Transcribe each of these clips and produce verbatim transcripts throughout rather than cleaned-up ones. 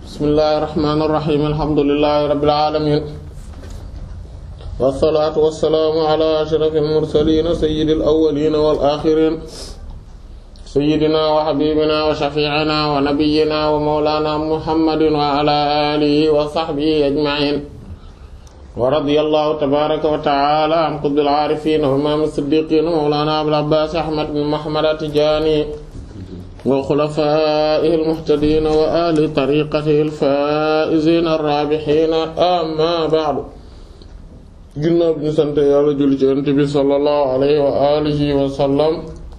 bismillahir rahmanir rahim alhamdulillahi rabbil alamin wassalaatu wassalaamu ala ashrafil mursaliin sayyidil awwaliin wal aaxiriin sayyidinaa wa habiibinaa wa shafii'inaa wa nabiyyinaa wa mawlaanaa muhammadin wa ala aalihi wa sahbihi ajma'iin wa radiyallahu tabaaraka wa ta'aala an qutbil aarifiin wa imaamil siddiiqiin mawlaanaa abil abbaas ahmad bin muhammad at-tijaani wa xulafaa'ihil muhtadiin wa ahli tariiqatihil faa'iziin ar-raabihiin ammaa ba'du. ginnaaw bi ñu sant yàlla julli ci Yonent bi sallallahu alayhi wa alihi wa sallam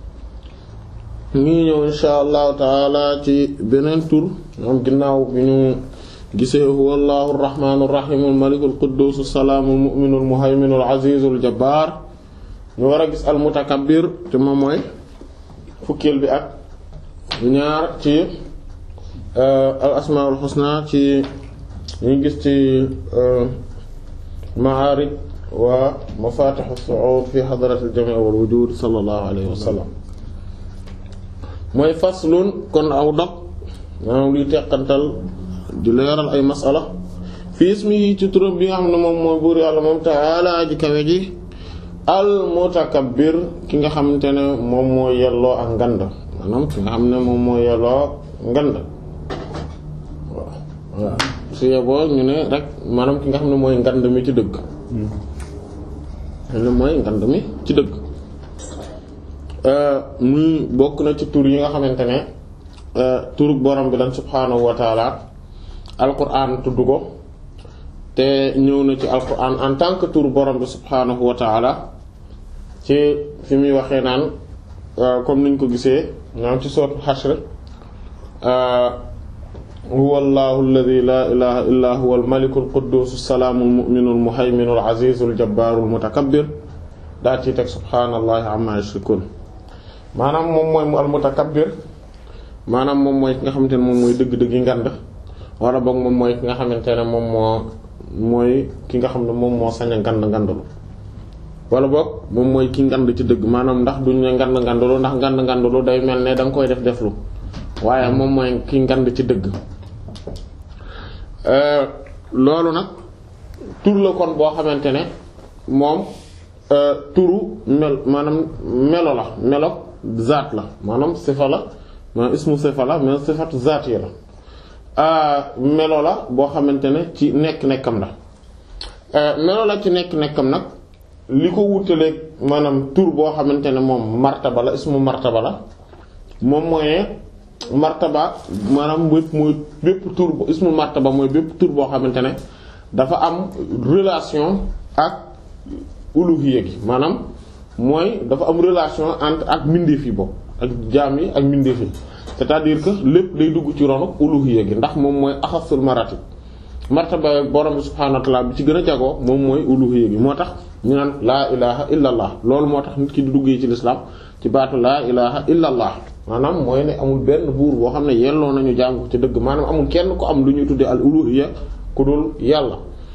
ngi ñëw insha allahu taala ci beneen tur moom ginnaaw bi ñu gisee huwa allahu arrahmaanu arrahiimul malikul qudduusu salaamul mu'minul muhayminul aziizul jabbaar ñu war a gis al mutakabbir te moom mooy fukkeel bi ak ñaar ci al asmaul husna ci ñu gis ci ma'aarij wa mafaatixu su'uud fi hadratil jamii' wal wujuud sallallahu alayhi wa sallam mooy faslun kon aw dog maanaam luy teqantal di leeral ay masala fi ismihi ci turam bi nga xam ne moom mooy buur yàlla moom ta'ala aji kawe ji al mutakabbir ki nga xamante ne moom moo yelloo ak ngand maanaam ki nga xam ne moom moo yelloo ngand waaw waaw su yeboo ñu ne rek maanaam ki nga xam ne mooy ngand mi ci dëgg ne mooy ngand mi ci dëgg muy bokk na ci tur yi nga xamante ne turu borom bi lan subhaanahu wa taala alquran tudd ko te ñëw na ci alquran en tant que turu borom bi subhaanahu wa taala ci fi muy waxee naan comme niñ ko gisee naan ci sourate Hashr huwa allahu alladhi la ilaha illa huwa al-malikul quddus as-salaamul mu'minul muhayminul azizul jabbaarul mutakabbir daa ci teg subhaanallahi amma yushrikun maanaam moom mooy mu al-mutakabbir maanaam moom mooy ki nga xamante ne moom mooy dëgg-dëgg yi ngand wala boog moom mooy ki nga xamante ne moom moo mooy ki nga xam ne moom moo sañ a ngand ngandalu wala boog moom mooy ki ngand ci dëgg maanaam ndax duñ ne ngand ngandalu ndax ngand ngandalu day mel ne da nga koy def deflu waaye moom mooy ki ngand ci dëgg loolu nag tur la kon boo xamante ne moom turu mel maanaam melo la melo zaat la maanaam sifa la maanaam ismu sifa la mais sifatu zaat yi la melo la boo xamante ne ci nekk-nekkam la melo la ci nekk-nekkam nag li ko wutaleeg maanaam tur boo xamante ne moom martaba la ismu martaba la moom mooy martaba maanaam bépp mooy bépp tur ismu martaba mooy bépp tur boo xamante ne dafa am relation ak uluhiyya gi maanaam mooy dafa am relation entre ak mbindeef yi boobu ak jaam yi ak mbindeef yi c'est-à-dire que lépp day dugg ci ronu uluhiyya gi ndax moom mooy axasul maratib martaba borom bi subhaanahu wa ta'ala bi ci gën a jagoo moom mooy uluhiyya gi moo tax ñu naan laa ilaha illa allah loolu moo tax nit ki di duggee ci lislaam ci baatu laa ilaha illa allah maanaam mooy ne amul benn buur boo xam ne yelloo nañu jaamu ko ci dëgg maanaam amul kenn ko am lu ñuy tuddee al uluhiyya ku dul yàlla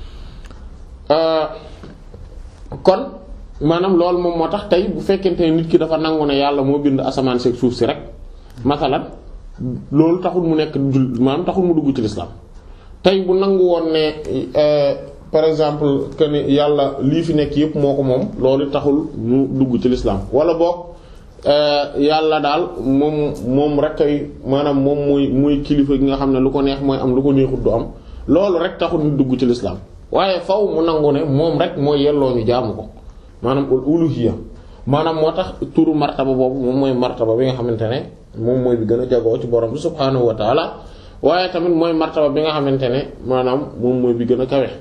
kon maanaam loolu moom moo tax tey bu fekkente ne nit ki dafa nangu ne yàlla moo bind asamaan seeg suuf si rek masalan loolu taxul mu nekk jul maanaam taxul mu dugg ci lislaam tey bu nangu woon ne par exemple que ni yàlla lii fi nekk yëpp moo ko moom loolu taxul mu dugg ci lislaam wala boog yàlla daal moom moom rek ay maanaam moom mooy mooy kilifa gi nga xam ne lu ko neex mooy am lu ko neexut du am loolu rek taxul mu dugg ci lislaam waaye faw mu nangu ne moom rek mooy yelloo ñu jaamu ko maanaam uluhiyya maanaam moo tax turu martaba boobu moom mooy martaba bi nga xamante ne moom mooy bi gën a jagoo ci borom bi subhaanahu wa taala waaye tamit mooy martaba bi nga xamante ne maanaam moom mooy bi gën a kawe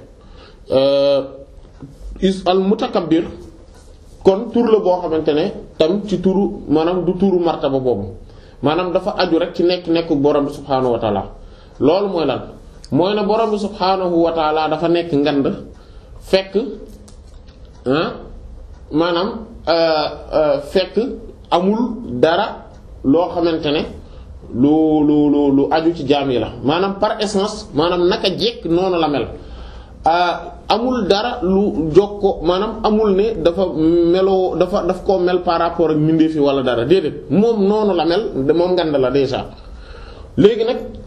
is al mutakabbir kon tur la boo xamante ne tam ci turu maanaam du turu martaba boobu maanaam dafa aju rek ci nekk nekk borom bi subhaanahu wa taala loolu mooy lan mooy ne borom bi subhaanahu wa taala dafa nekk ngand fekk ah maanaam fekk amul dara loo xamante ne lu lu lu lu aju ci jaam yi la maanaam par essence maanaam naka jekk noonu la mel amul dara lu jokko maanaam amul ne dafa meloo dafa daf koo mel par rapport ak mbindeef yi wala dara déedéet moom noonu la mel moom ngand la déjà léegi nag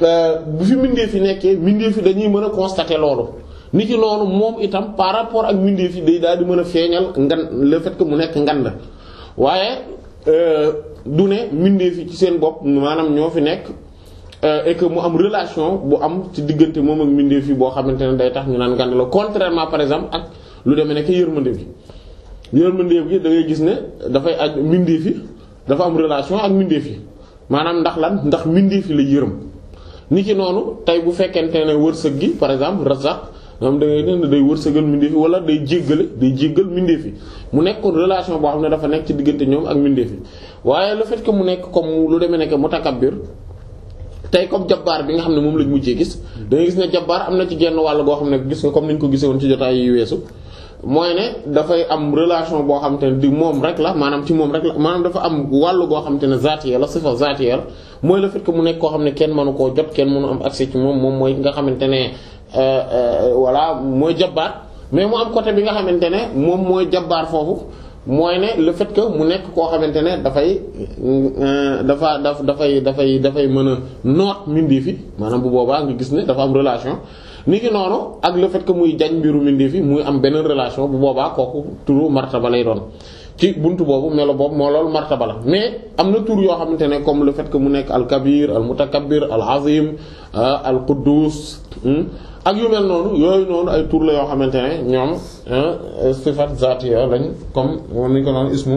bu fi mbindeef yi nekkee mbindeef yi dañuy mën a constater loolu nit ki noonu moom itam par rapport ak mbindeef yi day daal di mën a feeñal ngan le fait que mu nekk ngand waaye du ne mbindeef yi ci seen bopp maanaam ñoo fi nekk et que mu am relation bu am ci diggante moom ak mbindeef yi boo xamante ne day tax ñu naan ngand la contrairement par exemple ak lu demee nekk yërmande bi yërmande bi da ngay gis ne dafay aj mbindeef yi dafa am relation ak mbindeef yi maanaam ndax lan ndax mbindeef yi la yërëm nit ki noonu tey bu fekkente ne wërsëg gi par exemple razaq moom da ngay ne day wërsëgal mbindeef yi wala day jéggale day jéggal mbindeef yi mu nekk relation boo xam ne dafa nekk ci diggante ñoom ak mbindeef yi waaye le fait que mu nekk comme lu demee nekk mutakabbir tey comme jabbaar bi nga xam ne moom lañ mujjee gis da ngay gis ne jabbaar am na ci genn wàll goo xam ne gis nga comme niñ ko gisee woon ci jotaay yi weesu mooy ne dafay am relation boo xamante ne di moom rek la maanaam ci moom rek la maanaam dafa am wàllu goo xamante ne zaatiya la sifa zaatiya la mooy le fait que mu nekk koo xam ne kenn mënu koo jot kenn mënu am accès ci moom moom mooy nga xamante ne voilà mooy jabbaar mais mu am côté bi nga xamante ne moom mooy jabbaar foofu mooy ne le fait que mu nekk koo xamante ne dafay dafa daf dafay dafay dafay mën a noot mbindeef yi maanaam bu boobaa nga gis ne dafa am relation ni ki noonu ak le fait que muy jañ mbiru mbindeef yi muy am beneen relation bu boobaa kooku turu martaba lay doon ci buntu boobu melo boobu moo loolu martaba la mais am na tur yoo xamante ne comme le fait que mu nekk al kabir al mutakabbir al azim al quddus ak yu mel noonu yooyu noonu ay tur la yoo xamante ne ñoom sifat zatiya lañ comme moom nañ ko noonu ismu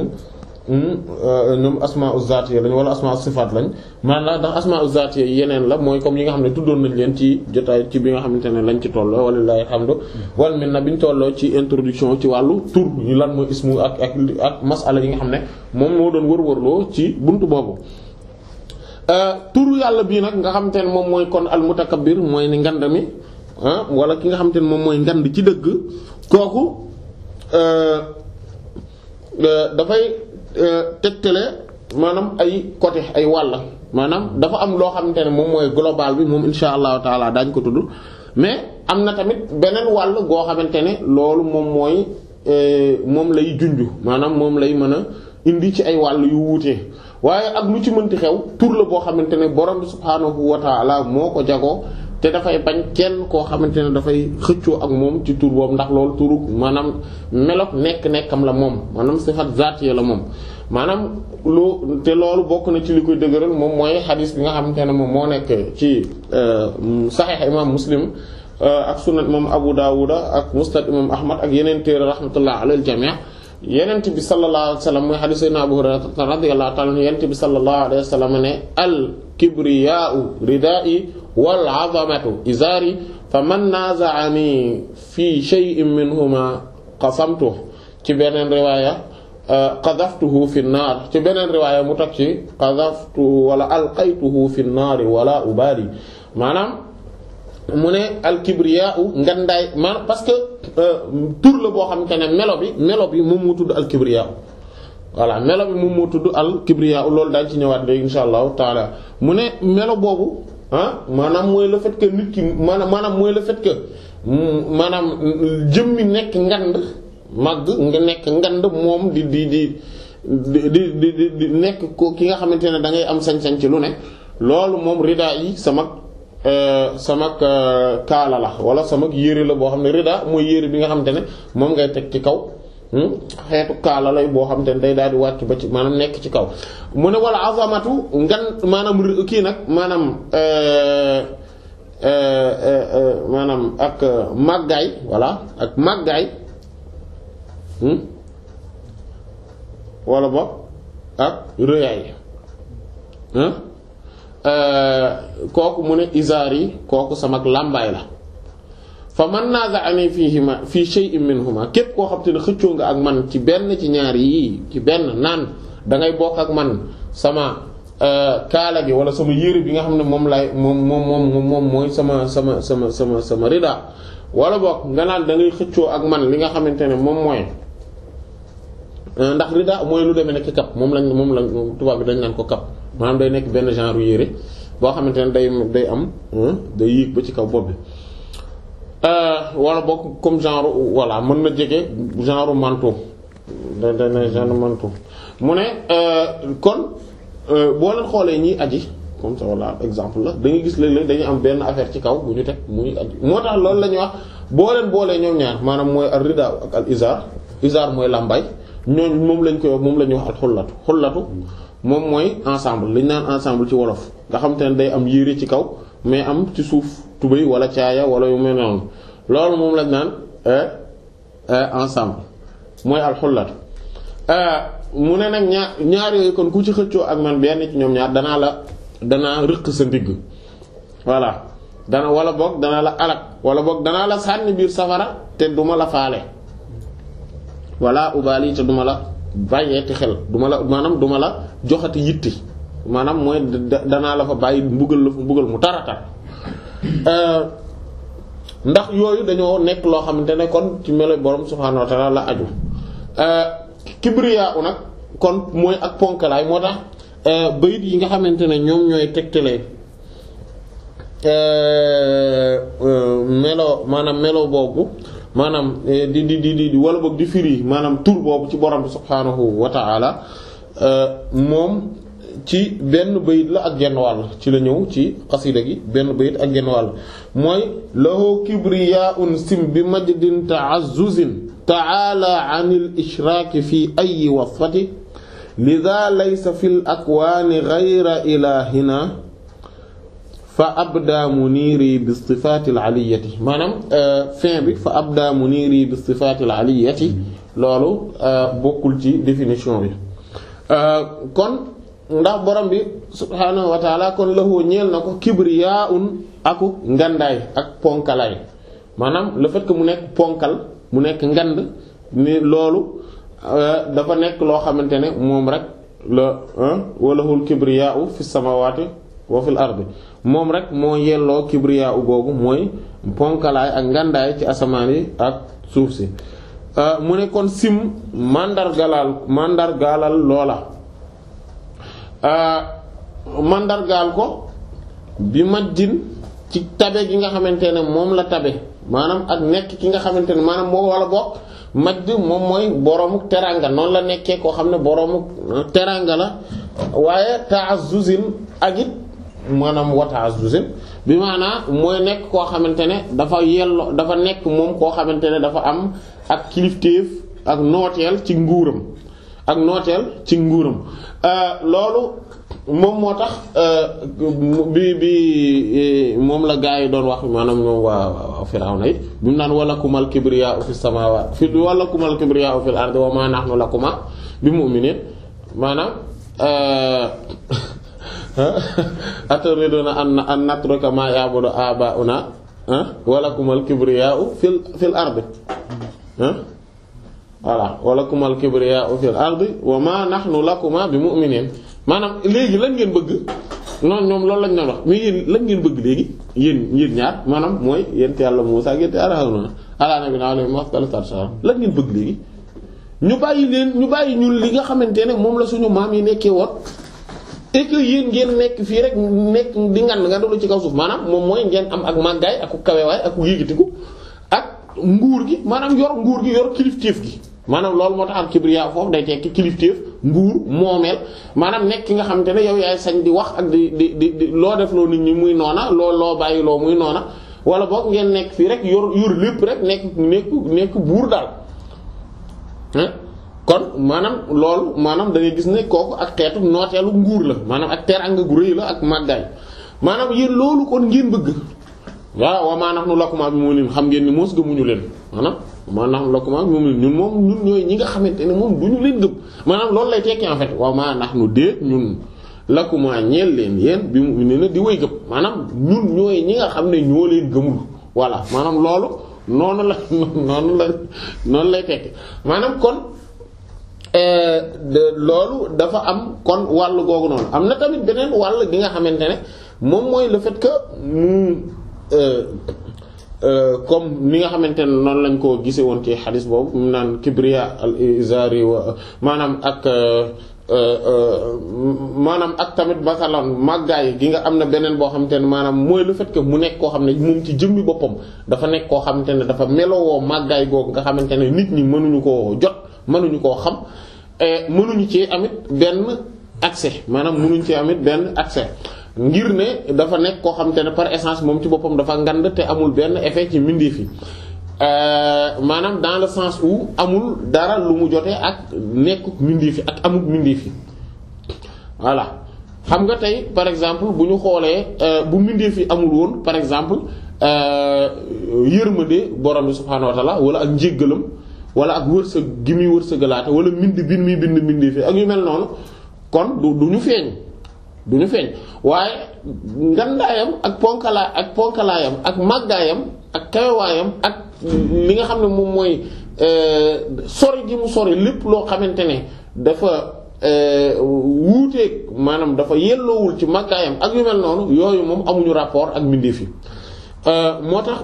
ñoom asma'u zatiya lañ wala asma'u sifat lañ maanaam ndax asma'u zatiya yeneen la mooy comme yi nga xam ne tuddoon nañ leen ci jotaay ci bi nga xamante ne lañ ci tolloo walillahi alhamdu wal minna biñ tolloo ci introduction ci wàllu tur ñu lan mooy ismu ak ak ak masala yi nga xam ne moom moo doon wër-wërloo ci buntu boobu tur yàlla bii nag nga xamante ne moom mooy kon al mutakabbir mooy ni ngand mi wala ki nga xamante ne moom mooy ngand ci dëgg kooku dafay tegtale maanaam ay côté ay wàll maanaam dafa am loo xamante ne moom mooy global bi moom insha allahu taala daañ ko tudd mais am na tamit beneen wàll goo xamante ne loolu moom mooy moom lay junj maanaam moom lay mën a indi ci ay wàll yu wuute waaye ak lu ci mënti xew tur la boo xamante ne borom bi subhaanahu wa taala moo ko jagoo te dafay bañ kenn koo xamante ne dafay xëccoo ak moom ci tur boobu ndax loolu turu maanaam melok nekk-nekkam la moom maanaam sifat zaatiya la moom maanaam lu te loolu bokk na ci li koy dëgëral moom mooy xadis bi nga xamante ne moom moo nekk ci saxiix imam muslim ak sunan imam abu daawuda ak musnad imam ahmad ak yeneen téere rahmatullah alal jamii yenent bi sallallahu alayhi wa sallam mooy xadis sayyidina abu hurayra radiyallahu ta'ala anhu yenent bi sallallahu alayhi wa sallam ne al kibriyaa'u ridaa'i wal 'azamatu izaari faman naaza'ani fi shay'in minhuma qasamtuhu ci beneen riwaaya qadhaftuhu fi an-naar ci beneen riwaaya mu teg ci qadhaftuhu wala alqaytuhu fi an-naar wala ubaali maanaam mu ne alkibriyaa u ngandaay maanaam parce que tur la boo xamante ne melo bi melo bi moom moo tudd alkibriyaa u voilà melo bi moom moo tudd alkibriyaa u loolu daal ci ñëwaat léegi insha allahu taala mu ne melo boobu ah maanaam mooy le fait que nit ki maanaam maanaam mooy le fait que maanaam jëmmi nekk ngand màgg nga nekk ngand moom di di di di di di di nekk ko ki nga xamante ne da ngay am sañ-sañ ci lu ne loolu moom ridaa yi sama sama kaala la wala sama yére la boo xam ne rida mooy yére bi nga xamante ne moom ngay teg ci kaw xeetu kaala lay boo xamante ne day daal di wàcc ba ci maanaam nekk ci kaw mu ne wala azamatu ngan maanaam kii nag maanaam maanaam ak màggaay voilà ak màggaay wala boog ak rëyaay kooku mu ne izaar yi kooku sama làmbaay la fa man naaza'ani fiihima fii shay'in minhuma képp koo xam te ne xëccoo nga ak man ci benn ci ñaar yii ci benn naan dangay bokk ak man sama kaala gi wala sama yére bi nga xam ne moom lay moom moom moom moom mooy sama sama sama sama sama rida wala bokk nga naan da ngay xëccoo ak man li nga xamante ne moom mooy ndax rida mooy lu demee nekk kap moom lañ moom lañ tubaab bi dañ naan ko kap maanaam day nekk benn genre yére boo xamante ne day day am day yéeg ba ci kaw bopp bi wala bokk comme genre voilà mën na jege genre manteau da da genre manteau mu ne kon boo leen xoolee ñiy aji comme ça voilà exemple la da ngay gis léeg-léeg dañuy am benn affaire ci kaw bu ñu teg muy moo tax loolu la ñuy wax boo leen boolee ñoom ñaar maanaam mooy al rida ak al izar izar mooy lambay ñooñu moom lañ koy wax moom la ñuy wax al xullatu xullatu moom mooy ensemble li ñu naan ensemble ci wolof nga xam te ne day am yére ci kaw mais am ci suuf tubéy wala caaya wala yu mel noonu loolu moom lañ naan ensemble mooy al xullatu mu ne nag ñaar ñaar yooyu kon ku ci xëccoo ak man benn ci ñoom ñaar danaa la danaa rëq sa ndigg voilà dana wala boog danaa la alak wala boog danaa la sànni biir safara te duma la faale wala ubaali te duma la bàyyeeti xel duma la maanaam duma la joxati yitti maanaam mooy danaa la fa bàyyi mbugal la fa mbugal mu taratar ndax yooyu dañoo nekk loo xamante ne kon ci melo borom subhaanahu wa ta'ala la aju kibriya u nag kon mooy ak ponkalaay moo tax bayit yi nga xamante ne ñoom ñooy tegtalee melo maanaam melo boobu maanaam di di di di wala boog di firi maanaam tur boobu ci borom bi subhaanahu wa ta'ala moom ci benn bayit la ak genn wàll ci la ñëw ci xasida gi benn bayit ak genn wàll mooy lahu kibriyaun sim bi majdin ta'azzuzin ta'ala 'anil ishraaki fi ayyi wasfati lidha laysa fil akwaani ghayra ilahina fa abda muniri bi sifatil aliyati maanaam fin bi fa abda muniri bi sifatil aliyati loolu bokkul ci définition bi kon ndax borom bi subhaanahu wa ta'ala kon lahu ñeel na ko kibriyaun aku ngandaay ak ponkalaay maanaam le fait que mu nekk ponkal mu nekk ngand ni loolu dafa nekk loo xamante ne moom rek la walahul kibriyaa'u fi samawati wa fil ardi moom rek moo yelloo kibriyaa'u googu mooy ponkalaay ak ngandaay ci asamaan yi ak suuf si mu ne kon sim mandargalal mandargalal loola mandargaal ko bi majjin ci tabe gi nga xamante ne moom la tabe maanaam ak nekk ki nga xamante ne maanaam moo wala bokk majd moom mooy boroomu teranga noonu la nekkee koo xam ne boroomu teranga la waaye ta'azzuzin ak it maanaam wa ta'azzuzin bi maanaam mooy nekk koo xamante ne dafa yello dafa nekk moom koo xamante ne dafa am ak kilifteef ak nooteel ci nguuram ak nooteel ci nguuram loolu moom moo tax bi bi moom la gaa yi doon wax maanaam ñoom waa Firawna yi bi mu naan walakumal kibriyaa'u fis samaawaati fi walakumal kibriyaa'u fil ardi wa maa nahnu lakuma bi mu'miniin maanaam aturiduuna an natruka maa ya'budu aabaa'unaa walakumal kibriyaa'u fil fil ardi voilà walakumal kibriyaa'u fil ardi wa maa nahnu lakuma bi mu'miniin maanaam léegi lan ngeen bëgg noonu ñoom loolu lañ doon wax mais yéen lan ngeen bëgg léegi yéen yéen ñaar maanaam mooy yent yàlla Muusaa ak yent yàlla Haaruna ala nabiyina alayhi afdalu salaam lan ngeen bëgg léegi ñu bàyyi leen ñu bàyyi ñun li nga xamante ne moom la suñu maam yi nekkee woon et que yéen ngeen nekk fii rek nekk di ngan nga dolu ci kaw suuf maanaam moom mooy ngeen am ak màggaay ak kawewaay ak yéegitiku ak nguur gi maanaam yor nguur gi yor kilifteef gi maanaam loolu moo tax al kibriya foofu day tekki kilifteef nguur moomeel maanaam nekk ki nga xamante ne yow yaay sañ di wax ak di di di di loo def loo nit ñi muy noona loo loo bàyyi loo muy noona wala boog ngeen nekk fii rek yor yor lépp rek nekk nekk nekk buur daal kon maanaam loolu maanaam da ngay gis ne kooku ak xeetu nooteelu nguur la maanaam ak teraanga gu rëy la ak màggaay maanaam yéen loolu kon ngeen bëgg waaw wa maa nahnu lakumaa bi mu'miniin xam ngeen ni mos gëmuñu leen maanaam maa nahnu lakumaa bi mu'miniin ñun moom ñun ñooy ñi nga xamante ne moom duñu leen gëm maanaam loolu lay tekki en fait wa maa nahnu déet ñun lakumaa ñeel leen yéen bi mu'miniin di way gëm maanaam ñun ñooy ñi nga xam ne ñoo leen gëmul voilà maanaam loolu noonu la noonu la noonu lay tekki maanaam kon loolu dafa am kon wàll googu noonu am na tamit beneen wàll gi nga xamante ne moom mooy le fait que mu comme ni nga xamante ne noonu lañ ko gisee woon ci xadis boobu mu naan kibriya al izari wa maanaam ak maanaam ak tamit basalan màggaay gi nga am na beneen boo xamante ne maanaam mooy le fait que mu nekk koo xam ne moom ci jëmmi boppam dafa nekk koo xamante ne dafa melowoo màggaay googu nga xamante ne nit ñi mënuñu koo jot mënuñu koo xam mënuñu ci amit benn accès maanaam mënuñu ci amit benn accès ngir ne dafa nekk koo xamante ne par essence moom ci boppam dafa ngand te amul benn effet ci mbindeef yi maanaam dans le sens où amul dara lu mu jotee ak nekkuk mbindeef yi ak amul mbindeef yi voilà xam nga tey par exemple bu ñu xoolee bu mbindeef yi amul woon par exemple yërmande borom bi subhaanahu wa ta'ala wala ak njéggalam wala ak wërsëg gi muy wërsëgalaate wala mbind bi muy bind mbindeef yi ak yu mel noonu kon du du ñu feeñ du ñu feeñ waaye ngandaayam ak ponkalaay ak ponkalaayam ak màggaayam ak kawewaayam ak li nga xam ne moom mooy sori gi mu sori lépp loo xamante ne dafa wuuteeg maanaam dafa yelloowul ci màggaayam ak yu mel noonu yooyu moom amuñu rapport ak mbindeef yi moo tax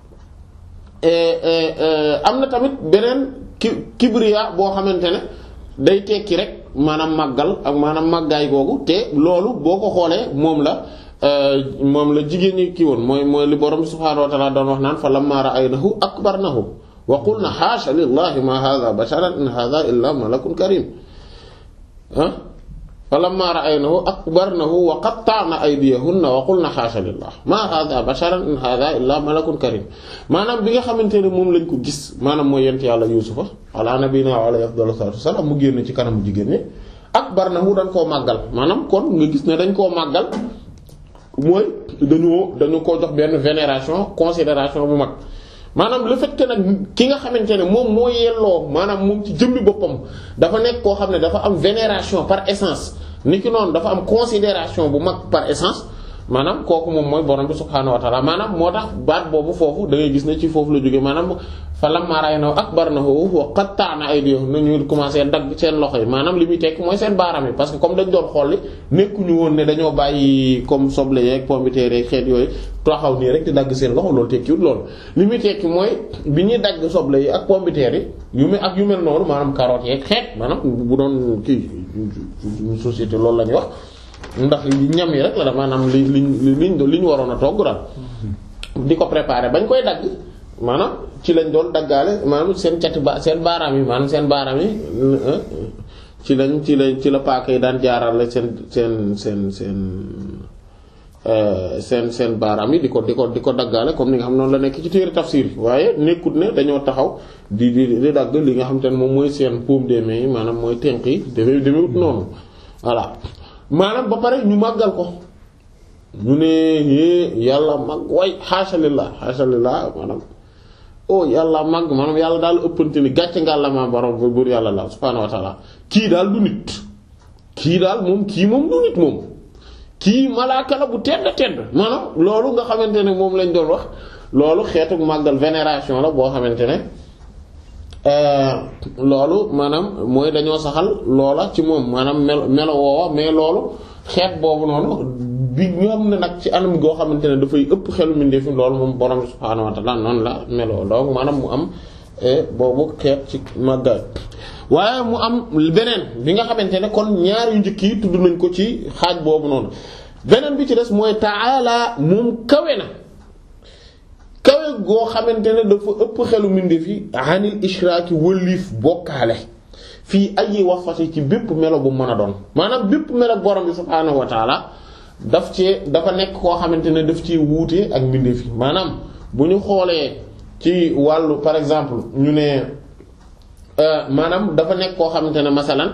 am na tamit beneen ki kibriya boo xamante ne day tekki rek maanaam màggal ak maanaam màggaay googu te loolu boo ko xoolee moom la moom la jigéen ñi kii woon mooy mooy li borom subhaanahu wa ta'ala doon wax naan fa lamma ra'aynahu akbarnahu wa qulna haasha lillahi ma hadha basharan in hadha illa malakun karim ah fa lamma ra'aynahu akbarnahu wa qatta'na aydiyahunna wa qulna haasha lillahi ma hadha basharan in hadha illa malakun karim maanaam bi nga xamante ne moom lañ ko gis maanaam mooy yent yàlla yuusufa ala nabiyina wa alayhi afdalu salaatu wassalaam mu génn ci kanamu jigéen ñi akbarnahu dañ koo màggal maanaam kon nga gis ne dañ koo màggal mooy dañoo dañu ko jox benn vénération considération bu mag maanaam le fait que nag ki nga xamante ne moom moo yelloo maanaam moom ci jëmmi boppam dafa nekk koo xam ne dafa am vénération par essence ni ki noonu dafa am considération bu mag par essence maanaam kooku moom mooy borom bi subhaanahu wa ta'ala maanaam moo tax baat boobu foofu da ngay gis ne ci foofu la jógee maanaam fa lamma ra'aynahu akbarnahu wa qatta'na aydiyahum nañu commencé dagg seen loxo yi maanaam li muy tekk mooy seen baaraam yi parce que comme dañ doon xolli nekkuñu woon ne dañoo bàyyi comme soble yeeg pomme de terre yeeg xeet yooyu taxaw nii rek di dagg seen loxo loolu tekkiwul loolu li muy tekki mooy bi ñuy dagg soble yi ak pomme de terre yi yu mel ak yu mel noonu maanaam carottes yeeg xeet maanaam bu doon kii société loolu la ñuy wax ndax ñam yi rek la da maanaam li li liñ li ñu waroon a togg daal di ko préparer bañ koy dagg maanaam ci lañ doon daggaale maanaam seen cati ba seen baaraam yi maanaam seen baaraam yi ci lañ ci lañ ci la paaka yi daan jaarale seen seen seen seen seen seen baaraam yi di ko di ko di ko daggaale comme ni nga xam noonu la nekk ci téere tafsir yi waaye nekkut ne dañoo taxaw di di di dagg li nga xam te ne moom mooy seen paume des mains yi maanaam mooy tenq yi demee demewut noonu voilà maanaam ba pare ñu màggal ko ñu ne é yàlla màgg way xaasha lillah xaasha lillah maanaam oh yàlla màgg maanaam yàlla daal ëppante ni gàcce nga la ma borom buur yàlla la subhaanahu wa ta'ala kii daal du nit kii daal moom kii moom du nit moom kii malaaka la bu tedd tedd maanaam loolu nga xamante ne moom lañ doon wax loolu xeetu màggal vénération la boo xamante ne loolu maanaam mooy dañoo saxal loola ci moom maanaam melo melo woowa mais loolu xeet boobu noonu bi ñoom ne nag ci anam goo xamante ne dafay ëpp xelu mbindeef fi loolu moom borom subhaanahu wa ta'ala noonu la meloo donc maanaam mu am boobu xeet ci màggal waaye mu am beneen bi nga xamante ne kon ñaar yu njëkk yi tudd nañ ko ci xaaj boobu noonu beneen bi ci des mooy ta'ala moom kawe na kawe goo xamante ne dafa ëpp xelu mbindeef yi anil ishraaki wëlliif bokkaale fii ay wasfati ci bépp melo bu mën a doon maanaam bépp melo borom bi subhaanahu wa ta'ala daf ci dafa nekk koo xamante ne daf ci wuute ak mbindeef yi maanaam bu ñu xoolee ci wàllu par exemple ñu ne maanaam dafa nekk koo xamante ne masalan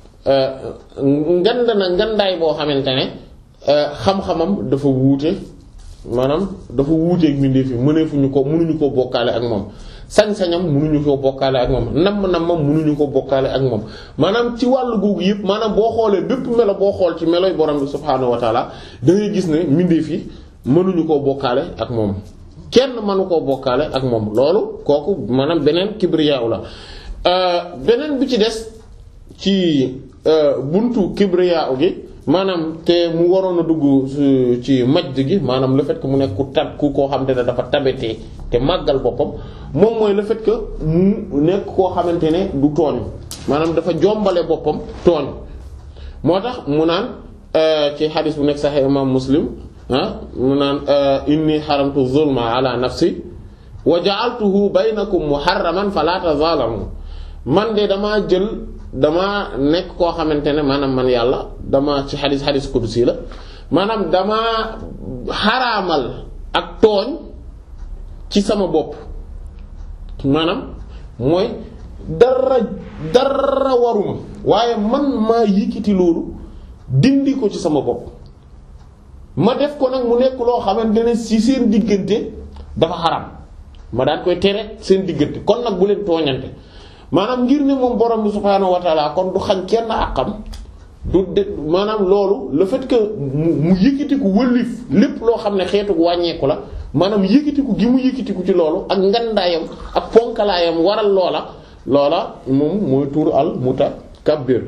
ngand na ngandaay boo xamante ne xam-xamam dafa wuute maanaam dafa wuuteeg mbindeef yi mëneefuñu ko mënuñu ko bokkaale ak moom sañ-sañam mënuñu ko bokkaale ak moom namm-nammam mënuñu ko bokkaale ak moom maanaam ci wàllu googu yëpp maanaam boo xoolee bépp melo boo xool ci meloy borom bi subhaanahu wa taala da ngay gis ne mbindeef yi mënuñu koo bokkaale ak moom kenn mënu koo bokkaale ak moom loolu kooku maanaam beneen kibriyaaw la beneen bi ci des ci buntu kibriyaaw gi maanaam te mu waroon a dugg ci majd gi maanaam le fait que mu nekk ku tab ku koo xamante ne dafa tabetee te màggal boppam moom mooy le fait que mu nekk koo xamante ne du tooñ maanaam dafa jombale boppam tooñ moo tax mu naan ci xadis bu nekk Sahih imam Muslim ah mu naan inni xaramtu zulma ala nafsi wa ja'altuhu baynakum muharraman fala tazalamu man de damaa jël dama nekk koo xamante ne maanaam man yàlla dama ci xadis xadis qudsi la maanaam damaa xaraamal ak tooñ ci sama bopp maanaam mooy dara dara waruma waaye man maa yëkkati loolu dindi ko ci sama bopp ma def ko nag mu nekk loo xamante ne ci seen diggante dafa xaram ma daan koy tere seen diggante kon nag bu leen tooñante maanaam ngir ne moom borom bi subhaanahu wa ta'ala kon du xañ kenn àqam du de maanaam loolu le fait que mu mu yëkkatiku wëllif lépp loo xam ne xeetu wàññeeku la maanaam yëkkatiku gi mu yëkkatiku ci loolu ak ngandaayam ak ponkalaayam waral loola loola moom mooy tur al mutakabbir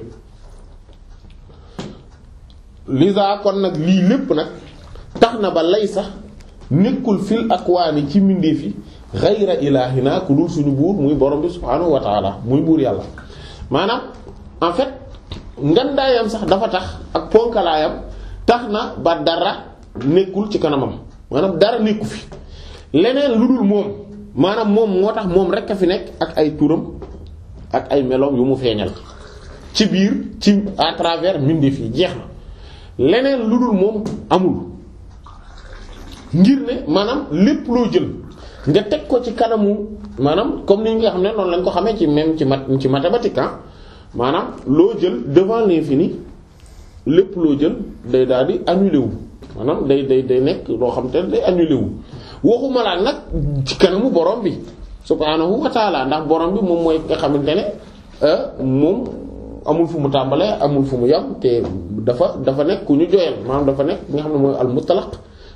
lisa kon nag lii lépp nag tax na ba lay sax nekkul fil akwaani ci mbindeef yi ghayra ilaahina ku dul suñu buur muy borom bi subhaanahu wa ta'ala muy buur yàlla maanaam en fait ngandaayam sax dafa tax ak ponkalaayam tax na ba dara nekkul ci kanamam maanaam dara nekku fi leneen lu dul moom maanaam moom moo tax moom rek a fi nekk ak ay turam ak ay meloom yu mu feeñal ci biir ci à travers mbindeef yi jeex na leneen lu dul moom amul ngir ne maanaam lépp loo jël nga teg ko ci kanamu maanaam comme ni nga xam ne noonu lañ ko xamee ci même ci mat ci mathématique ah maanaam loo jël devant l'infini lépp loo jël day daal di annulé wu maanaam day day day nekk loo xam te day annulé wu waxuma laa nag ci kanamu borom bi subhaanahu wa ta'ala ndax borom bi moom mooy nga xamante ne moom amul fu mu tàmbalee amul fu mu yam te dafa dafa nekk ku ñu joyal maanaam dafa nekk nga xam ne mooy al mutlaq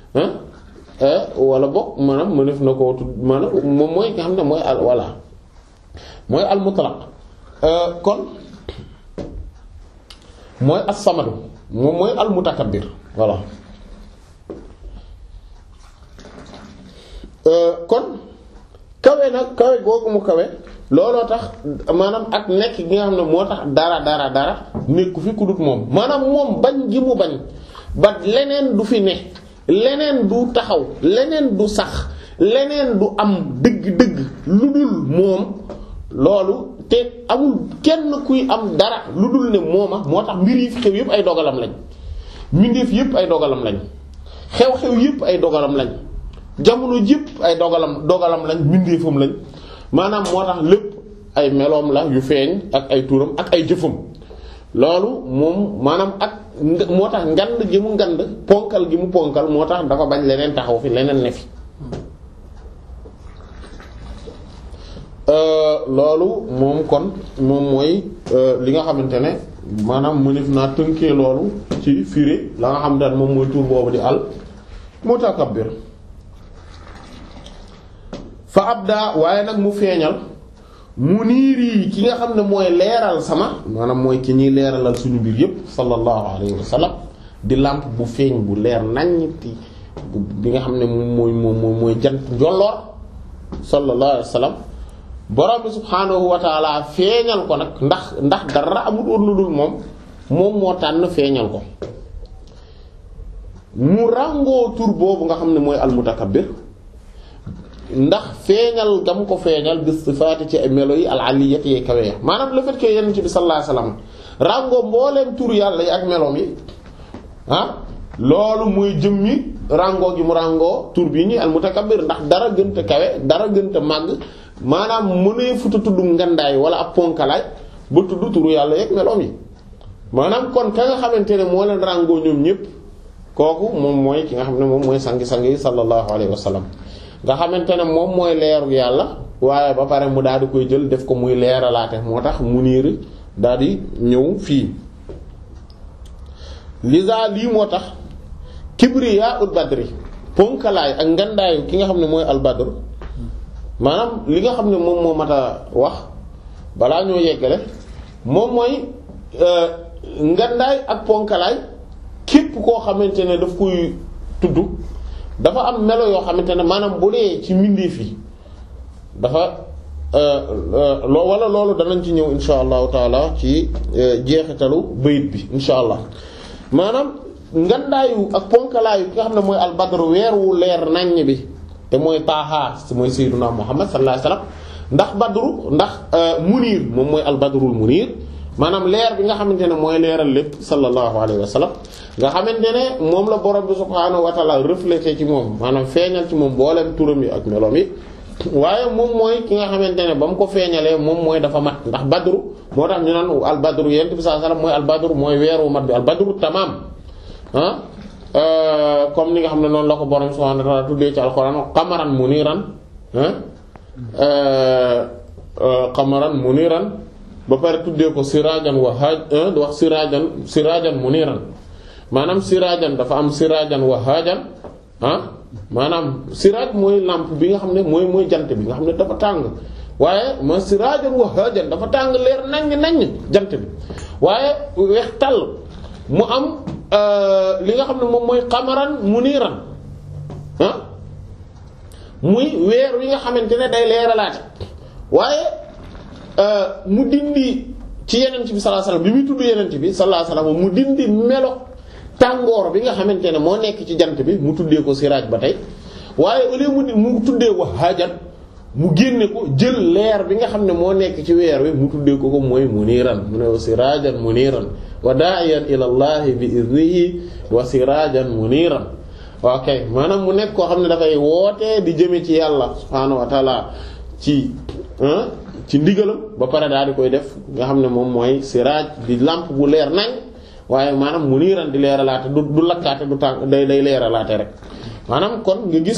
wala boog maanaam mënef na koo tudd maanaam moom mooy nga xam ne mooy al wala mooy al mutlaq kon mooy as-samad moom mooy al mutakabbir voilà kon kawe nag kawe googu mu kawe looloo tax maanaam ak nekk gi nga xam ne moo tax dara dara dara nekku fi ku dut moom maanaam moom bañ gi mu bañ ba leneen du fi ne leneen du taxaw leneen du sax leneen du am dëgg-dëgg lu dul moom loolu te amul kenn kuy am dara lu dul ne mooma moo tax mbir yi fi xew yépp ay dogalam lañ mbindeef yépp ay dogalam lañ xew-xew yépp ay dogalam lañ jamono yépp ay dogalam dogalam lañ mbindeefam lañ maanaam moo tax lépp ay meloom la yu feeñ ak ay turam ak ay jëfam loolu moom maanaam ak moo tax ngand gi mu ngand ponkal gi mu ponkal moo tax dafa bañ leneen taxaw fi leneen ne fi loolu moom kon moom mooy li nga xamante ne maanaam mënef naa tënkee loolu ci firi la nga xamante ne moom mooy tur boobu di al mutakabbir fa abda waaye nag mu feeñal mu niir yi ki nga xam ne mooy leeral sama maanaam mooy ki ñuy leeralal suñu mbir yépp sallallahu alayhi wa sallam di làmp bu feeñ bu leer naññ ti bi nga xam ne moom mooy moom mooy jant njolloor sallallahu alayhi wa sallam borom bi subhaanahu wa taala feeñal ko nag ndax ndax dara amul woon lu dul moom moom moo tànn feeñal ko mu ràngoo tur boobu nga xam ne mooy al mutakabbir ndax feeñal gam ko feeñal bi sifaati ci ay melo yi al aliyati yi kawe maanaam le fait que yonent bi sallallahu alayhi wasallam ràngoo mbooleem tur yàlla yi ak meloom yi ah loolu mooy jëmmi ràngoo gi mu ràngoo tur bii ñi al mutakabbir ndax dara gënta kawe dara gënta màgg maanaam mënee futa tudd ngandaay wala ab ponkalaay ba tudd turu yàlla yi ak meloom yi maanaam kon ka nga xamante ne moo leen ràngoo ñoom ñépp kooku moom mooy ki nga xam ne moom mooy sangi-sangi yi sallallahu alayhi wasallam nga xamante ne moom mooy leeru yàlla waaye ba pare mu daal di koy jël def ko muy leeralaate moo tax mu niir daal di ñëw fii lisa lii moo tax kibriya ul badri ponkalaay ak ngandaayu ki nga xam ne mooy al badr maanaam li nga xam ne moom moo mat a wax balaa ñoo yeggale moom mooy ngandaay ak ponkalaay képp koo xamante ne daf koy tudd dafa am melo yoo xamante ne maanaam bu dee ci mbindeef yi dafa loo wala loolu danañ ci ñëw insha allahu taala ci jeexitalu bayit bi insha allah maanaam ngandaayu ak ponkalaayu ki nga xam ne mooy albadr weer wu leer naññ bi te mooy taaha mooy sayyiduna muhammad sallallahu alayhi wasallam ndax badru ndax munir moom mooy albadrul munir maanaam leer bi nga xamante ne mooy leeral lépp sallallahu alayhi wasallam nga xamante ne moom la borom bi subhaanahu wa ta'ala reflété ci moom maanaam feeñal ci moom mboolem turam yi ak meloom yi waaye moom mooy ki nga xamante ne ba mu ko feeñalee moom mooy dafa mat ndax badru moo tax ñu naan al badru yent bi sallallahu alayhi wasallam mooy al badru mooy weeru mat bi al badru tamaam ah comme ni nga xam ne noonu la ko borom subhaanahu wa ta'ala tuddee ci alxuraan qamaran muniran qamaran muniran ba pare tuddee ko sirajan wa haj di wax sirajan sirajan muniran maanaam sirajan dafa am sirajan wa hajan ah maanaam siraaj mooy lampe bi nga xam ne mooy mooy jant bi nga xam ne dafa tàng waaye ma sirajan wa hajan dafa tàng leer naññ naññ jant bi waaye weex tàll mu am li nga xam ne moom mooy qamaran muniran ah muy weer wi nga xamante ne day leeralaate waaye mu dindi ci yenent bi sallallahu alayhi wasallam bi muy tudd yenent bi sallallahu alayhi wasallam mu dindi melo tàngoor bi nga xamante ne moo nekk ci jant bi mu tuddee ko siraaj ba tey waaye au lieu mu mu tuddee ko hajan mu génne ko jël leer bi nga xam ne moo nekk ci weer wi mu tuddee ko ko mooy muniran mu ne wa sirajan muniran wa da'iyan ila allahi bi idnihi wa sirajan muniran ok maanaam mu nekk koo xam ne dafay wootee di jëme ci yàlla subhaanahu wa ta'ala ci ci ndigalam ba pare daal di koy def nga xam ne moom mooy siraaj di lampe bu leer nañ waaye maanaam mu niiran di leeralaate du du lakkaate du tànk day day leeralaate rek maanaam kon nga gis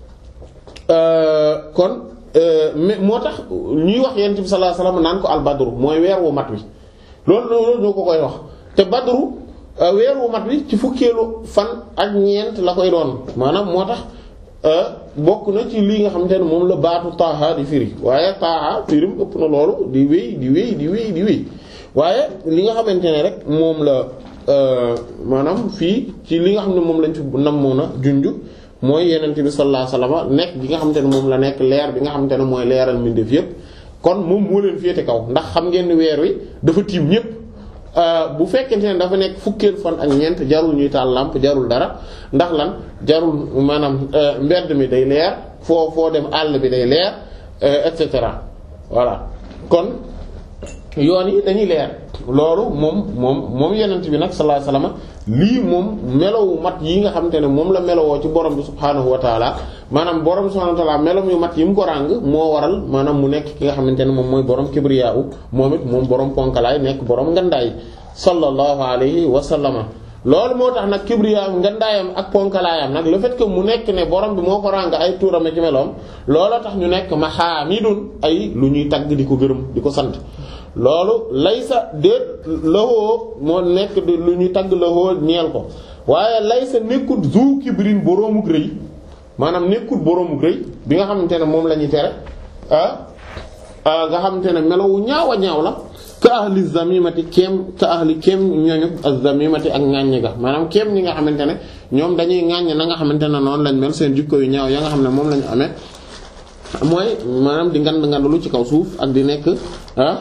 kon moo tax ñuy wax yonent bi sallallahu alayhi wasallam naan ko al badru mooy weer wu mat wi loolu loolu ñoo ko koy wax te badru weer wu mat wi ci fukkeelu fan ak ñeent la koy doon maanaam moo tax bokk na ci lii nga xamante ne moom la baatu taaha di firi waaye taaha firim ëpp na loolu di wéy di wéy di wéy di wéy waaye li nga xamante ne rek moom la maanaam fii ci li nga xam ne moom lañ fi namoon a junj mooy yenente bi sallallahu alayhi wasallam nekk bi nga xamante ne moom la nekk leer bi nga xamante ne mooy leeral mbindeef yépp kon moom moo leen féete kaw ndax xam ngeen ni weer wi dafa tiim ñépp bu fekkente ne dafa nekk fukkeel fan ak ñeent jarul ñuy taal lampe jarul dara ndax lan jarul maanaam mbedd mi day leer foo foo dem àll bi day leer et cetera voilà kon yoon yi dañuy leer loolu moom moom moom yenent bi nag sallallahu alayhi wasallam lii moom melowu mat yi nga xamante ne moom la melowoo ci borom bi subhaanahu wa taala maanaam borom bi subhaanahu wa taala melom yu mat yi mu ko ràng moo waral maanaam mu nekk ki nga xamante ne moom mooy borom kibriya u moom it moom borom ponkalaay nekk borom ngandaay sallallahu alayhi wa sallama loolu moo tax nag kibriya ngandaayam ak ponkalaayam nag le fait que mu nekk ne borom bi moo ko ràng ay tuurame ci meloom looloo tax ñu nekk mahamidun ay lu ñuy tagg di ko gërëm di ko sant loolu laysa déet lawoo moo nekk lu ñuy tagg lawoo ñeel ko waaye laysa nekkut zu kibrin boroomuk rëy maanaam nekkut boroomuk rëy bi nga xamante ne moom la ñuy tere ah nga xamante ne melowu ñaaw a ñaaw la ka ahli zamimati kéem ka ahli kéem ñooñu az-zamimati ak ŋàññi ga maanaam kéem ñi nga xamante ne ñoom dañuy ŋàññ na nga xamante ne noonu lañ mel seen jikko yu ñaaw ya nga xam ne moom lañu amee mooy maanaam di ngand ngandalu ci kaw suuf ak di nekk ah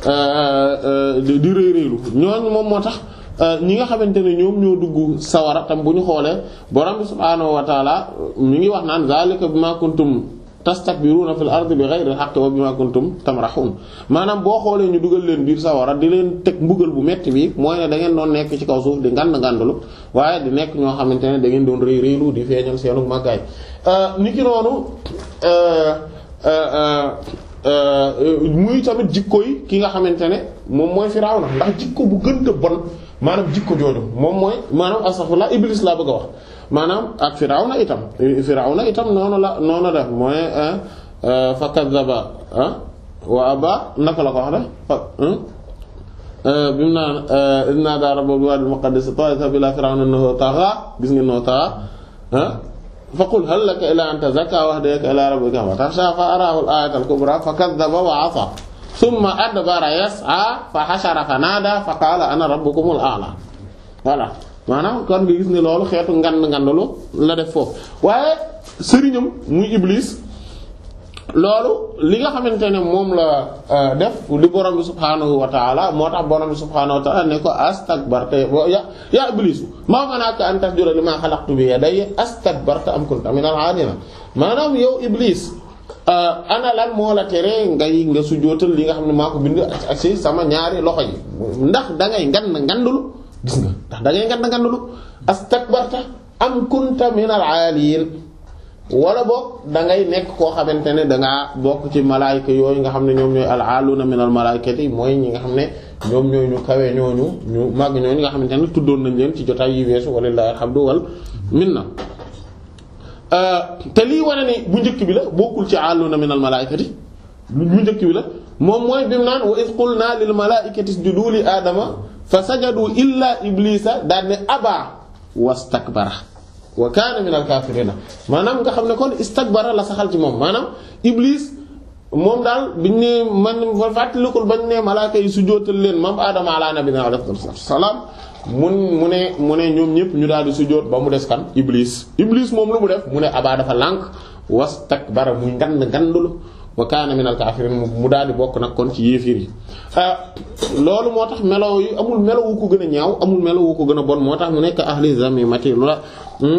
di rëy rëylu ñooñu moom moo tax ñi nga xamante ne ñoom ñoo dugg sawara tam bu ñu xoolee borom bi subhaanahu wa taala ñu ngi wax naan zalika bima kuntum tastakbiruna fil ardi bighayri al-haqqi wa bima kuntum tamrahun maanaam boo xoolee ñu dugal leen biir sawara di leen teg mbugal bu metti bi mooy ne da ngeen doon nekk ci kaw suuf di ngand ngandalu waaye di nekk ñoo xamante ne da ngeen doon rëy rëylu di feeñal seenu màggaay niki noonu muy tamit jikko yi ki nga xamante ne moom mooy Firawna ndax jikko bu gën a bon maanaam jikko jooju moom mooy maanaam astaghfirullah Iblis laa bëgg a wax maanaam ak Firawna itam Firawna itam noonu la noonu def mooy fa kazzaba wa aba naka la ko wax de bi mu naan inna daa rabbahu bil waadil muqaddasi tuwa ila Firawna innahu tagha gis ngeen noo taa faqul hal laka ila an tazakka wahdaka ila rabbika fatasha fa arahu al-ayata al-kubra fakadhaba wa 'asa thumma adbara yas'a fa hashara fa nada fa qala ana rabbukumul a'la voilà maanaam kon nga gis ne loolu xeetu ngand ngandalu la def foofu waaye sëriñam muy Iblis loolu li nga xamante ne moom la def li borom bi subhaanahu wa ta'ala moo tax borom bi subhaanahu wa ta'ala ne ko astakbarta ya ya Iblis maa mana'aka an tasjuda limaa khalaqtu bi yadayya astakbarta am kunta minal 'aaliin maanaam yow Iblis ana lan moo la tere ngay nga sujjóotal li nga xam ne maa ko bind ak ci sama ñaari loxo yi ndax da ngay ngan ngandul gis nga ndax da ngay ngand ngandulu astakbarta am kunta minal aaliin wala boog da ngay nekk koo xamante ne dangaa bokk ci malaayika yooyu nga xam ne ñoom ñooy al-aaluuna minal malaayikati mooy ñi nga xam ne ñoom ñooy ñu kawe ñooñu ñu màgg ñooñu nga xamante ne tuddoon nañ leen ci jotaay yi weesu walillahi alhamdu wal minna. te lii wane ni bu njëkk bi la bokkul ci aaluuna minal malaayikati bu njëkk bi la moom mooy bi mu naan wa iz qulnaa lil malaa'ikati isjudu li aadama fa sajadu illa iblisa daal ne abaa wastakbara wa kaana minal kaafiriina maanaam nga xam ne kon istakbara la saxal ci moom maanaam iblis moom daal biñ ne man fàttalikul bañ ne malaaka yi sujjóotal leen moom aadama ala nabiyina alayhi salaam mun mu ne mu ne ñoom ñëpp ñu daal di sujjóot ba mu des kan iblis iblis moom lu mu def mu ne abaa dafa lànk wastakbara muy ngand ngandulu wa kaana minal kaafiriin mu daal di bokk nag kon ci yéefir yi loolu moo tax melo yi amul melo wu ko gën a ñaaw amul melo wu ko gën a bon moo tax mu nekk ahli zamimati lu la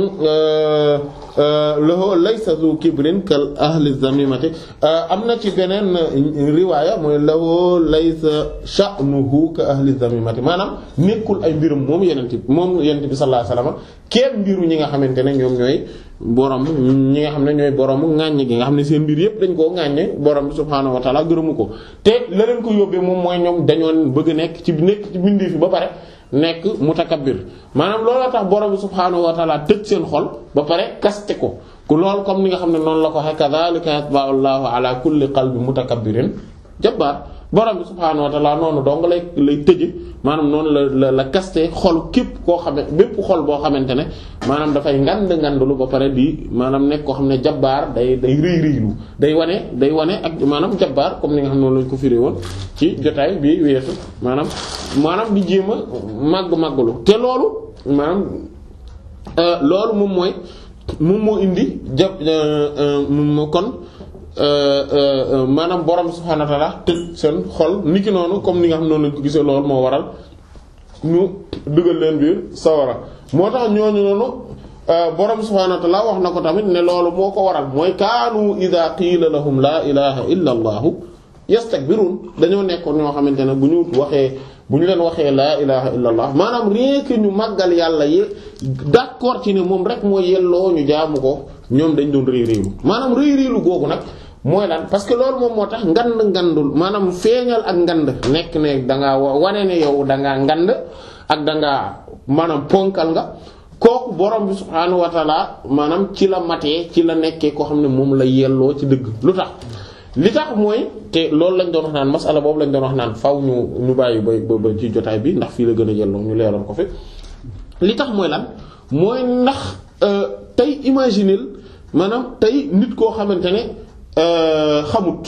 lahu laysa zu kibrin kal ahli zamimati am na ci beneen riwaaya mooy lahu laysa sha'nuhu ka ahli zamimati maanaam nekkul ay mbirum moom yenent bi moom yenent bi sallallahu alayhi wasallam kéem mbiru ñi nga xamante ne ñoom ñooy borom ñi nga xam ne ñooy borom ŋàññ gi nga xam ne seen mbir yépp dañ koo ŋàññe borom bi subhaanahu wa ta'ala gërëmu ko te la leen ko yóbbee moom mooy ñoom dañoon bëgg nekk ci nekk ci bindi fi ba pare nekk mutakabbir maanaam looloo tax borom bi subhaanahu wa ta'ala tëj seen xol ba pare kaste ko ku lool comme ni nga xam ne noonu la ko waxee kadhalika yatba'u Allahu ala kulli qalbi mutakabbirin jabbaar borom bi subhaanahu wa ta'ala noonu dong lay lay tëje maanaam noonu la la la kaste xol képp koo xam ne bépp xol boo xamante ne maanaam dafay ngand ngandlu ba pare di maanaam nekk koo xam ne jabbaar day day rëy rëylu day wane day wane ak maanaam jabbaar comme ni nga xam ne noonu lañ ko firé woon ci jotaay bi weesu maanaam maanaam di jéem a màgg màgglu te loolu maanaam loolu moom mooy moom moo indi jab moom kon maanaam borom subhaanahu wa ta'ala tëj seen xol niki noonu comme ni nga xam ne noonu lañ ko gisee loolu moo waral ñu dugal leen biir sawara moo tax ñooñu noonu borom subhaanahu wa ta'ala wax na ko tamit ne loolu moo ko waral mooy kaanu idha qiila lahum laa ilaha illa allahu yastakbirun dañoo nekkoon ñoo xamante ne bu ñu waxee bu ñu leen waxee laa ilaha illa allah maanaam rien que ñu màggal yàlla yi d'accord ci ne moom rek mooy yelloo ñu jaamu ko ñoom dañ doon rëy rëylu maanaam rëy rëylu googu nag mooy lan parce que loolu moom moo tax ngand ngandul maanaam feeñal ak ngand nekk ne dangaa wane ne yow dangaa ngand ak dangaa maanaam ponkal nga kooku borom bi subhaanahu wa ta'ala maanaam ci la matee ci la nekkee koo xam ne moom la yelloo ci dëgg lu tax li tax mooy te loolu lañ doon wax naan masala boobu lañ doon wax naan faw ñu ñu bàyyi ba ba ci jotaay bi ndax fii la gën a yelloo ñu leeroon ko fi li tax mooy lan mooy ndax tey imaginer maanaam tey nit koo xamante ne xamut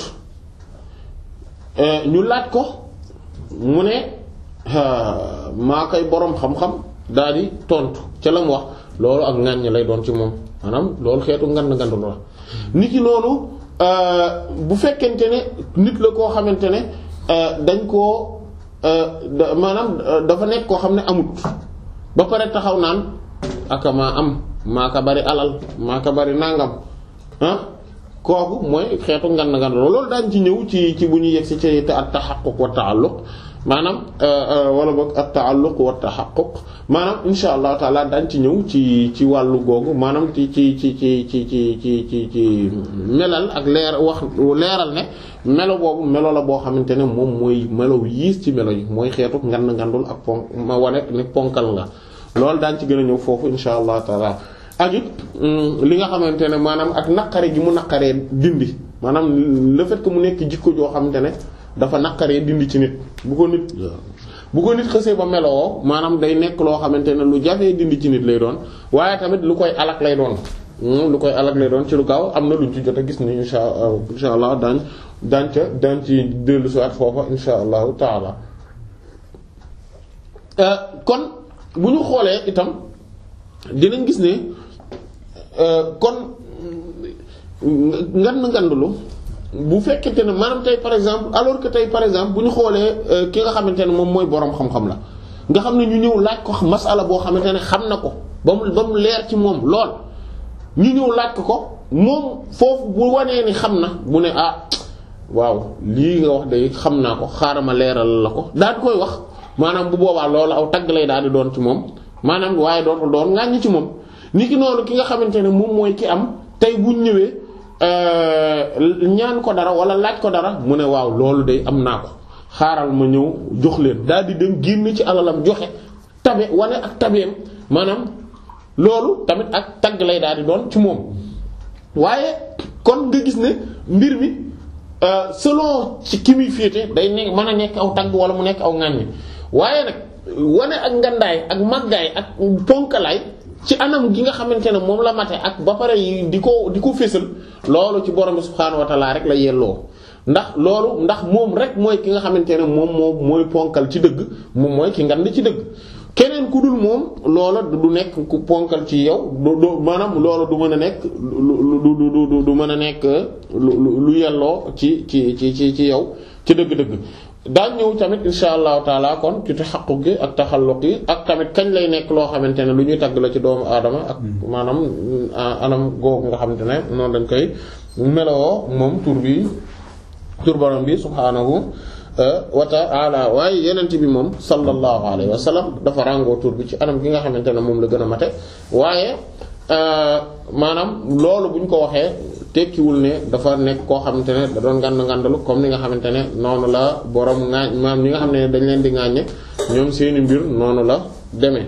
ñu laaj ko mu ne maa koy boroom xam-xam daal di tontu ca la mu wax loolu ak ŋàññ lay doon ci moom maanaam loolu xeetu ngand ngand la nit ki noonu bu fekkente ne nit la koo xamante ne dañ koo maanaam dafa nekk koo xam ne amut ba pare taxaw naan aka maa am maa ka bari alal maa ka bari nangam ah kooku mooy xeetu ngand ngand loolu daañ ci ñëw ci ci bu ñu yegg si ci at tahaqquq wa ta'alluq maanaam wala boog at ta'alluq wa tahaqquq maanaam insha allah taala daañ ci ñëw ci ci wàllu googu maanaam ci ci ci ci ci ci ci ci ci melal ak leer wax leeral ne melo boobu melo la boo xamante ne moom mooy melo yiis ci melo yi mooy xeetu ngand ngandul ak ponk ma wane ne ponkal nga loolu daañ ci gën a ñëw foofu insha allah taala ak it li nga xamante ne maanaam ak naqare gi mu naqaree dindi maanaam le fait que mu nekk jikko joo xamante ne dafa naqaree dindi ci nit bu ko nit bu ko nit xësee ba meloo maanaam day nekk loo xamante ne lu jafee dindi ci nit lay doon waaye tamit lu koy alak lay doon lu koy alak lay doon ci lu gaaw am na luñ ci jot a gis ni insha insha allah daañ daañ ca daañ ci dellu si at foofa insha allahu taala kon bu ñu xoolee itam dinañ gis ne kon ngand ngandlu bu fekkente ne maanaam tey par exemple alors que tey par exemple bu ñu xoolee ki nga xamante ne moom mooy boroom xam-xam la nga xam ne ñu ñëw laaj ko masala boo xamante ne xam na ko ba mu ba mu leer ci moom lool ñu ñëw laaj ko ko moom foofu bu wanee ni xam na bu ne ah waaw lii nga wax day xam naa ko xaaral ma leeral la ko daal di koy wax maanaam bu boobaa loolu aw tagg lay daal di doon ci moom maanaam waaye dootul doon ŋàññ ci moom. niki noonu ki nga xamante ne moom mooy ki am tey bu ñëwee ñaan ko dara wala laaj ko dara mu ne waaw loolu day am naa ko xaaral ma ñëw jox leen daal di dem génn ci alalam joxe tabe wane ak tabeem maanaam loolu tamit ak tagg lay daal di doon ci moom. waaye kon nga gis ne mbir mi selon ci ki muy féete day nekk mën a nekk aw tagg wala mu nekk aw ŋàññ waaye nag wane ak ngandaay ak màggaay ak ponkalaay ci anam gi nga xamante ne moom la mate ak ba pare yi di ko di ko fésal loolu ci borom bi subhaanahu wa ta'ala rek la yelloo ndax loolu ndax moom rek mooy ki nga xamante ne moom moom mooy ponkal ci dëgg moom mooy ki ngand ci dëgg keneen ku dul moom loola du nekk ku ponkal ci yow du du maanaam loola du mën a nekk lu du du du mën a nekk lu lu yelloo ci ci ci ci ci yow ci dëgg-dëgg daañ ñëw tamit insha allahu taala kon ci taxaqquq gi ak taxalluq yi ak tamit kañ lay nekk loo xamante ne lu ñuy tagg la ci doomu aadama ak maanaam anam googu nga xamante ne noonu dañ koy meloo moom tur bi tur borom bi subhaanahu wa ta'ala waaye yenent bi moom sallallahu alayhi wa sallam dafa ràngoo tur bi ci anam gi nga xamante ne moom la gën a mate waaye maanaam loolu bu ñu ko waxee tekkiwul ne dafa nekk koo xamante ne da doon ngand ngandalu comme ni nga xamante ne noonu la borom ŋaañ maanaam ñi nga xam ne dañ leen di ŋaaññe ñoom seeni mbir noonu la demee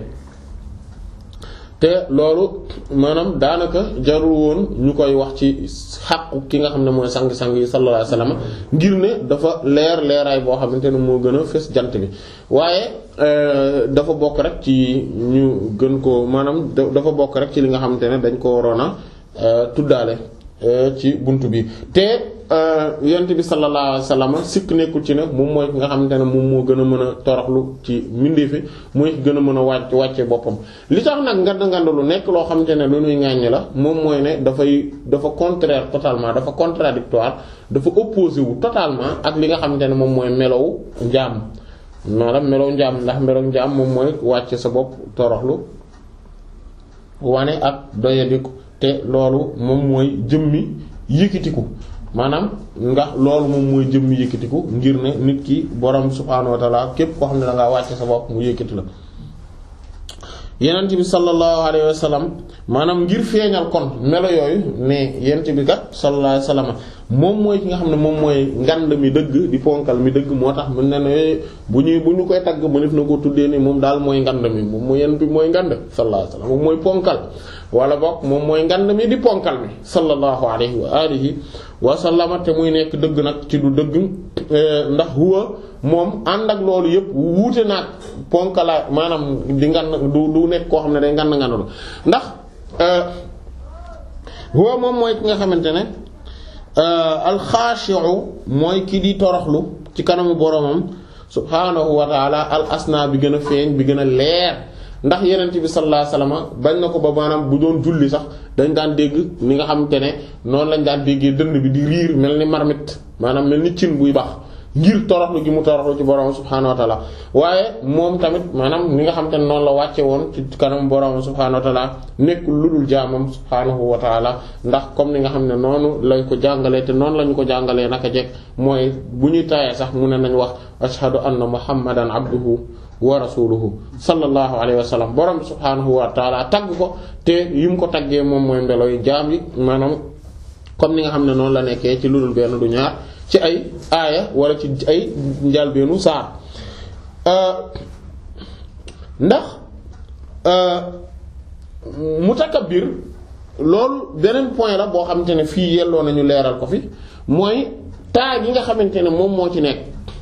te loolu maanaam daanaka jarul woon ñu koy wax ci xàqu ki nga xam ne mooy sang-sang yi sallallahu alayhi wasallam ngir ne dafa leer leeraay boo xamante ne moo gën a fës jant bi waaye dafa bokk rek ci ñu gën ko maanaam dafa bokk rek ci li nga xamante ne dañ ko waroon a tuddaale ci buntu bi te yonent bi sallallahu alayhi wasallam sikk nekkul ci ne moom mooy ki nga xamante ne moom moo gën a mën a toroxlu ci mbindeefi mooy gën a mën a wàcc wàcce boppam li tax nag ngand ngandalu nekk loo xamante ne lu ñuy ŋàññi la moom mooy ne dafay dafa contraire totalement dafa contradictoire dafa opposé wu totalement ak li nga xamante ne moom mooy melow njaam maanaam melow njaam ndax melow njaam moom mooy wàcce sa bopp toroxlu wane ak doyadiku te loolu moom mooy jëmmi yëkkatiku maanaam nga loolu moom mooy jëmmi yëkkatiku ngir ne nit ki borom subhaanahu wa ta'ala képp koo xam ne da ngaa wàcce sa bopp mu yëkkati la. yonent bi sallallahu alayhi wa sallam maanaam ngir feeñal kon melo yooyu ne yonent bi kat sallallahu alayhi wa sallam moom mooy ki nga xam ne moom mooy ngand mi dëgg di ponkal mi dëgg moo tax mën na ne bu ñuy bu ñu koy tagg ma def na ko tuddee ni moom daal mooy ngand mi moom mooy yonent bi mooy ngand sallallahu alayhi wa sallam moom mooy ponkal. wala bokk moom mooy ngand mi di ponkal mi sallallahu alayhi wa alihi wa sallama te muy nekk dëgg nag ci du dëgg ndax huwa moom ànd ak loolu yëpp wuute naag ponkala maanaam di ngand du du nekk koo xam ne day ngand ngandalu ndax huwa moom mooy ki nga xamante ne alxaashi'u mooy ki di toroxlu ci kanamu boromam subhaanahu wa ta'ala al asna bi gën a feeñ bi gën a leer ndax yenent bi sallallahu alayhi wasallam bañ na ko ba maanaam bu doon julli sax dañ daan dégg ni nga xamante ne noonu lañ daan déggee dënn bi di riir mel ni marmite maanaam mel ni cin buy bax ngir toroxlu gi mu toroxlu ci borom subhaanahu wa ta'ala waaye moom tamit maanaam ni nga xamante ne noonu la wàcce woon ci kanam borom subhaanahu wa ta'ala nekkul lu dul jaamam subhaanahu wa ta'ala ndax comme ni nga xam ne noonu lañ ko jàngalee te noonu lañu ko jàngalee naka jekk mooy bu ñuy taayee sax mu ne nañ wax ashhadu anna muhammadan abduhu wa rasuluhu sallallahu alayhi wa sallam borom bi subhaanahu wa ta'ala tagg ko te yi mu ko taggee moom mooy mbelo yu jaam yi maanaam comme ni nga xam ne noonu la nekkee ci lu dul benn du ñaar ci ay aaya wala ci ay njalbeenu saar ndax mutakabbir loolu beneen point la boo xamante ne fii yelloo nañu leeral ko fi mooy taa gi nga xamante ne moom moo ci nekk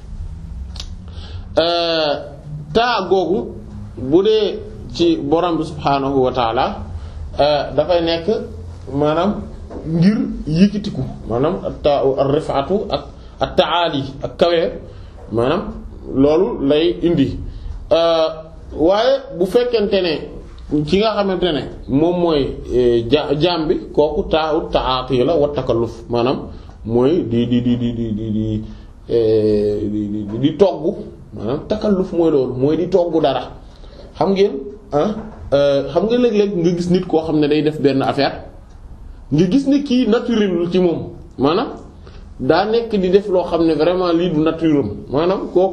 taa googu bu dee ci borom bi subhaanahu wa taala dafay nekk maanaam ngir yëkkatiku maanaam ta ar-rif'atu ak at-ta'ali ak kawe maanaam loolu lay indi waaye bu fekkente ne ki nga xamante ne moom mooy ja jaam bi kooku taa'ut ta'ati la wa takalluf maanaam mooy di di di di di di di di togg maanaam takalluf mooy loolu mooy di togg dara xam ngeen ah xam nga léeg-léeg nga gis nit koo xam ne day def benn affaire nga gis ne kii naturel ci moom maanaam daa nekk di def loo xam ne vraiment lii du naturel maanaam kooku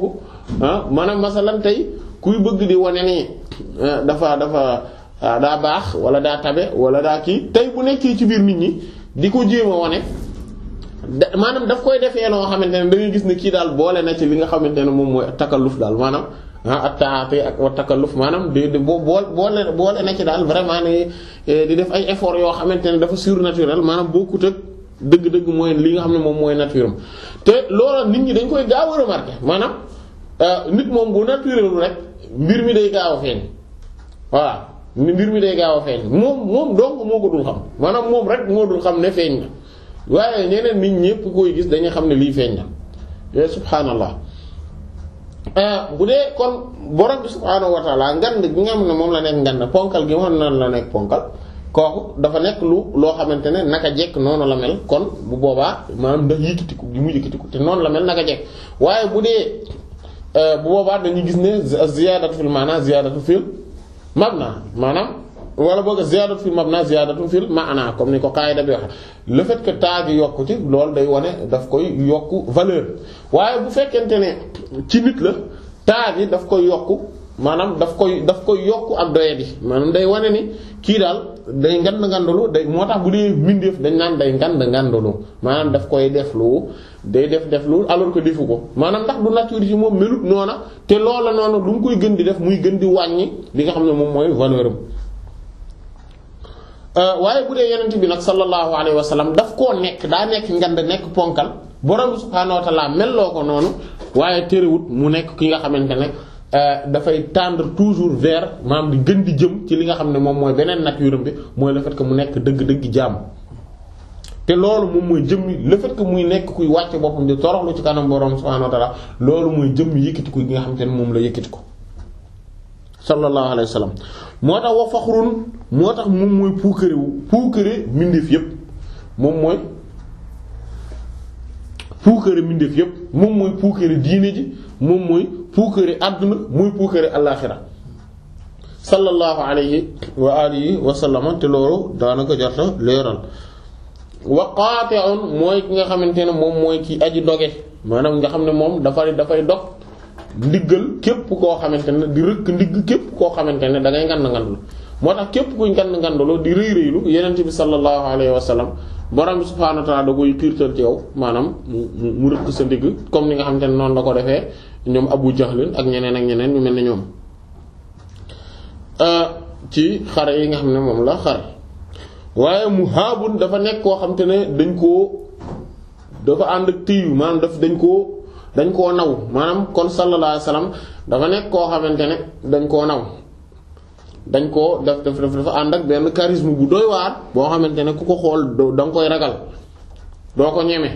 ah maanaam masalan tey kuy bëgg di wane ni dafa dafa daa baax wala daa tabe wala daa kii tey bu nekkee ci biir nit ñi di ko jéem a wane maanaam daf koy defee loo xamante ne da ngay gis ne kii daal boole na ci li nga xamante ne moom mooy takalluf daal maanaam ah at-ta'ati ak wa takalluf maanaam di di boo boole boole na ci daal vraiment ne di def ay efforts yoo xamante ne dafa surnaturel maanaam bokkut ak dëgg-dëgg mooy li nga xam ne moom mooy nature am te loolu nit ñi dañ koy gaaw a remarquer maanaam nit moom bu naturel rek mbir mi day gaaw a feeñ voilà mbir mi day gaaw a feeñ moom moom donc moo ko dul xam maanaam moom rek moo dul xam ne feeñ na waaye ñeneen nit ñépp koy gis dañuy xam ne lii feeñ na yooyu subhaanallah bu dee kon borom bi subhaanahu wa ta'ala ngand gi nga xam ne moom la nekk ngand ponkal gi nga xam ne la nekk ponkal kooku dafa nekk lu loo xamante ne naka jekk noonu la mel kon bu boobaa maanaam ndax yëkkatiku gi mu yëkkatiku te noonu la mel naka jekk waaye bu dee bu boobaa dañuy gis ne ziyaadatu fil maana ziyaadatu fil mabna maanaam wala boog ziyaadatu fil mabna ziyaadatu fil maana comme ni ko qaida bi waxe le fait que taa gi yokku ci loolu day wane daf koy yokku valeur waaye bu fekkente ne ci nit la taa gi daf koy yokku maanaam daf koy daf koy yokku ak doyadi maanaam day wane ni kii daal day ngand ngandalu day moo tax bu dee mbindeef dañ naan day ngand ngandalu maanaam daf koy def lu day def def lu alors que defu ko maanaam ndax du nature ci moom melut noona te loola noonu lu mu koy gën di def muy gën di wàññi li nga xam ne moom mooy valeur am waaye bu dee yenent bi nag sallallahu alayhi wa sallam daf koo nekk daa nekk ngand nekk ponkal borom subhaanahu wa ta'ala melloo ko noonu waaye terewut mu nekk ki nga xamante ne dafay tendre toujours vers maanaam di gën di jëm ci li nga xam ne moom mooy beneen nature bi mooy le fait que mu nekk dëgg-dëgg jaam te loolu moom mooy jëmmi le fait que muy nekk kuy wàcce boppam di toroxlu ci kanam borom subhaanahu wa ta'ala loolu mooy jëmmi yëkkati ko gi nga xamante ne moom la yëkkati ko sallallahu alayhi wa sallam moo tax wa faxrun moo tax moom mooy puukare wu puukare mbindeef yépp moom mooy puukare mbindeef yépp moom mooy puukare diine ji moom mooy puukare àdduna mooy puukare alaaxira sallallahu alayhi wa alihi wa sallam te loolu daanaka jarta leeral wa qaati'un mooy ki nga xamante ne moom mooy ki aji doge maanaam nga xam ne moom dafay dafay dog ndiggal képp koo xamante ne di rëkk ndigg képp koo xamante ne da ngay ngand ngandlu moo tax képp kuy ngand ngandlu di rëy rëylu yenent bi sallallahu alayhi wa sallam borom bi subhaanahu wa ta'ala da koy xiirtal ci yow maanaam mu mu rëkk sa ndigg comme ni nga xamante ne noonu la ko defee ñoom Abu Jahlin ak ñeneen ak ñeneen ñu mel ne ñoom ci xare yi nga xam ne moom la xare waaye muhaabun dafa nekk koo xamante ne dañ koo dafa ànd ak téyu maanaam daf dañ koo dañ koo naw maanaam kon sallallahu alayhi wasallam dafa nekk koo xamante ne dañ koo naw dañ koo daf daf dafa ànd ak benn charisme bu doy waar boo xamante ne ku ko xool da nga koy ragal doo ko ñeme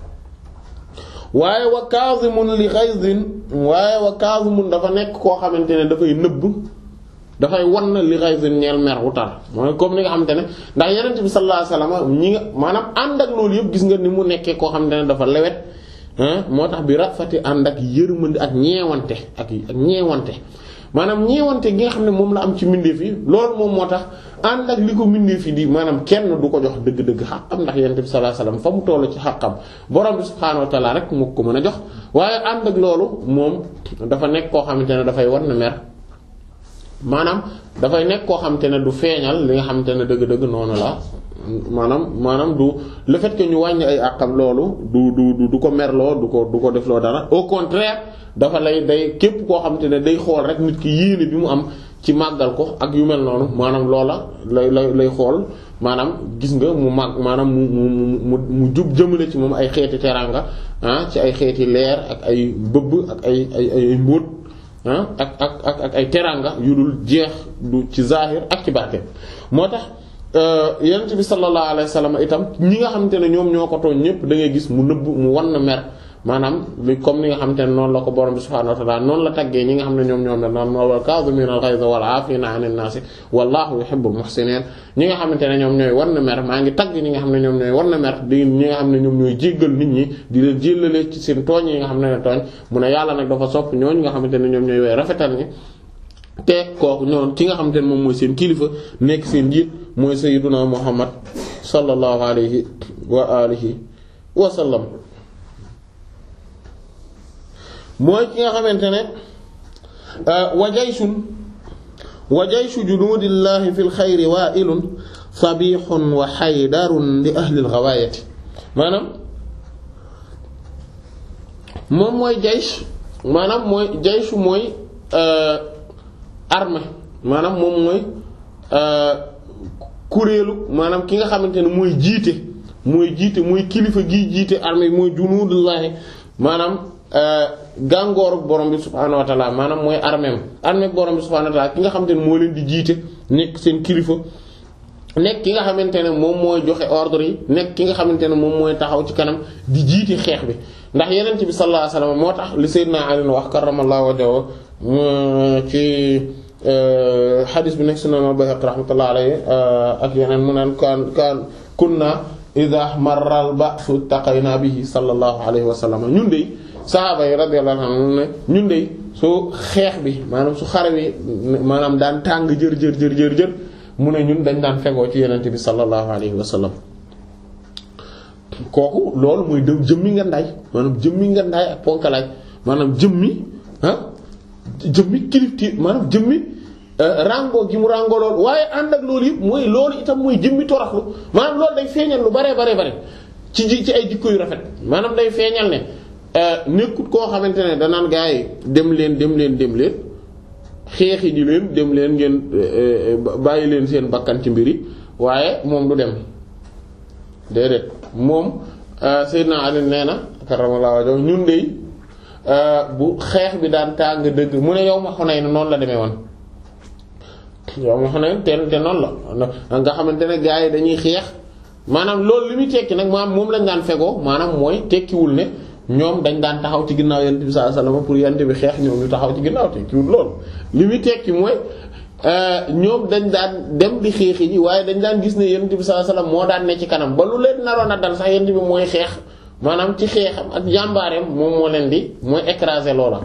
waaye wa kazimun li ghayzin waaye wa kazimun dafa nekk koo xamante ne dafay nëbb dafay wan li ghayzin ñeel mer wu tar mooy comme ni nga xamante ne ndax yenent bi sallallahu alayhi wasallam ñi nga maanaam ànd ak loolu yëpp gis nga ni mu nekkee koo xamante ne dafa lewet moo tax bi rafati ànd ak yërmande ak ñeewante ak ak ñeewante maanaam ñeewante gi nga xam ne moom la am ci mbindeef yi loolu moom moo tax ànd ak li ko mbindeef yi di maanaam kenn du ko jox dëgg-dëgg xaqam ndax yonent bi sallallahu alayhi wasallam fa mu tollu ci xaqam borom bi subhaanahu wa ta'ala rek moo ko mën a jox waaye ànd ak loolu moom dafa nekk koo xamante ne dafay war na mer maanaam dafay nekk koo xamante ne du feeñal li nga xamante ne dëgg-dëgg noonu la maanaam maanaam du le fait que ñu wàññi ay àqam loolu du du du ko merloo du ko du ko defloo dara au contraire dafa lay day képp koo xamante ne day xool rek nit ki yéene bi mu am ci màggal ko ak yu mel noonu maanaam loola lay lay lay xool maanaam gis nga mu màgg maanaam mu mu mu mu jub jëmale ci moom ay xeeti teraanga ah ci ay xeeti leer ak ay bëbb ak ay ay ay mbóot ah ak ak ak ak ay teraanga yu dul jeex du ci zahir ak ci barke moo tax yonent bi sallallahu alayhi wasallam itam ñi nga xamante ne ñoom ñoo ko tooñ ñëpp da ngay gis mu nëbb mu wan na mer maanaam li comme ni nga xamante ne noonu la ko borom bi subhaanahu wa ta'ala noonu la taggee ñi nga xam ne ñoom ñoom la noonu wal kaazimiina al-ghayza wal 'aafiina 'anil naasi wallaahu yuhibbul muhsiniin ñi nga xamante ne ñoom ñooy wan na mer maa ngi tagg ñi nga xam ne ñoom ñooy wan na mer di ñi nga xam ne ñoom ñooy jéggal nit ñi di leen jéllale ci seen tooñ yi nga xam ne ne tooñ mu ne yàlla nag dafa sopp ñooñu nga xamante ne ñoom ñooy way rafetal ñi te kooku ñoom ki nga xamante ne moom mooy seen kilifa nekk seen njiit mooy sayyiduna Muhammad sallallahu alayhi wa alihi wa sallam mooy ki nga xamante ne wa jayshun wa jayshu junuudillahi fil xayri waa'ilun sabihun wa haydarun li ahli al-ghawaayati maanaam moom mooy jaysh maanaam mooy jayshu mooy armée maanaam moom mooy kuréelu maanaam ki nga xamante ne mooy jiite mooy jiite mooy kilifa gi jiite armée mooy junuudullahi maanaam gàngooru borom bi subhaanahu wa ta'ala maanaam mooy armée armée borom bi subhaanahu wa ta'ala ki nga xamante ne moo leen di jiite nekk seen kilifa nekk ki nga xamante ne moom mooy joxe ordre yi nekk ki nga xamante ne moom mooy taxaw ci kanam di jiite xeex bi ndax yeneen bi sallallahu alayhi wasallam moo tax li sayyidina Ali wax karramallahu wajhahu ci xadis bi nekk sunan al-Bayhaqi rahmatullahi alayhi ak yeneen mu naan kaan kaan kunna idha marra al-ba'su taqayna bihi sallallahu alayhi wa sallam ñun de sahaaba yi radiyallahu anhum ne ñun de su xeex bi maanaam su xare bi maanaam daan tàng jër jër jër jër jër mu ne ñun dañ daan fegoo ci yenente bi sallallahu alayhi wa sallam kooku loolu mooy dem jëmmi nga ndaay maanaam jëmmi nga ndaay ak ponkalaay maanaam jëmmi ah jëmmi kilifti maanaam jëmmi rango gi mu rango loolu waaye ànd ak loolu yëpp mooy loolu itam mooy jëmmi toraxlu maanaam loolu day feeñal lu bare bare bare ci ji ci ay jikko yu rafet maanaam day feeñal ne nekkut koo xamante ne danaan gaa yi dem leen dem leen dem leen xeexi ji leen dem leen ngeen bàyyi leen seen bakkan ci mbiri waaye moom du dem déedéet moom Seydina Ali nee na karramallahu wajhahu ñun de bu xeex bi daan tàng dëgg mu ne yow ma Hunayn noonu la demee woon yow ma Hunayn te te noonu la nga xamante ne gaa yi dañuy xeex maanaam loolu li muy tekki nag maanaam moom lañ daan fegoo maanaam mooy tekkiwul ne ñoom dañ daan taxaw ci ginnaaw yonent bi sallallahu alayhi wasallam pour yonent bi xeex ñoom ñu taxaw ci ginnaaw tekkiwul loolu li muy tekki mooy ñoom dañ daan dem di xeexi ji waaye dañ daan gis ne yonent bi sallallahu alayhi wasallam moo daan ne ci kanam ba lu leen naroon a dal sax yonent bi mooy xeex maanaam ci xeexam ak jàmbaareem moom moo leen di mooy écraser loola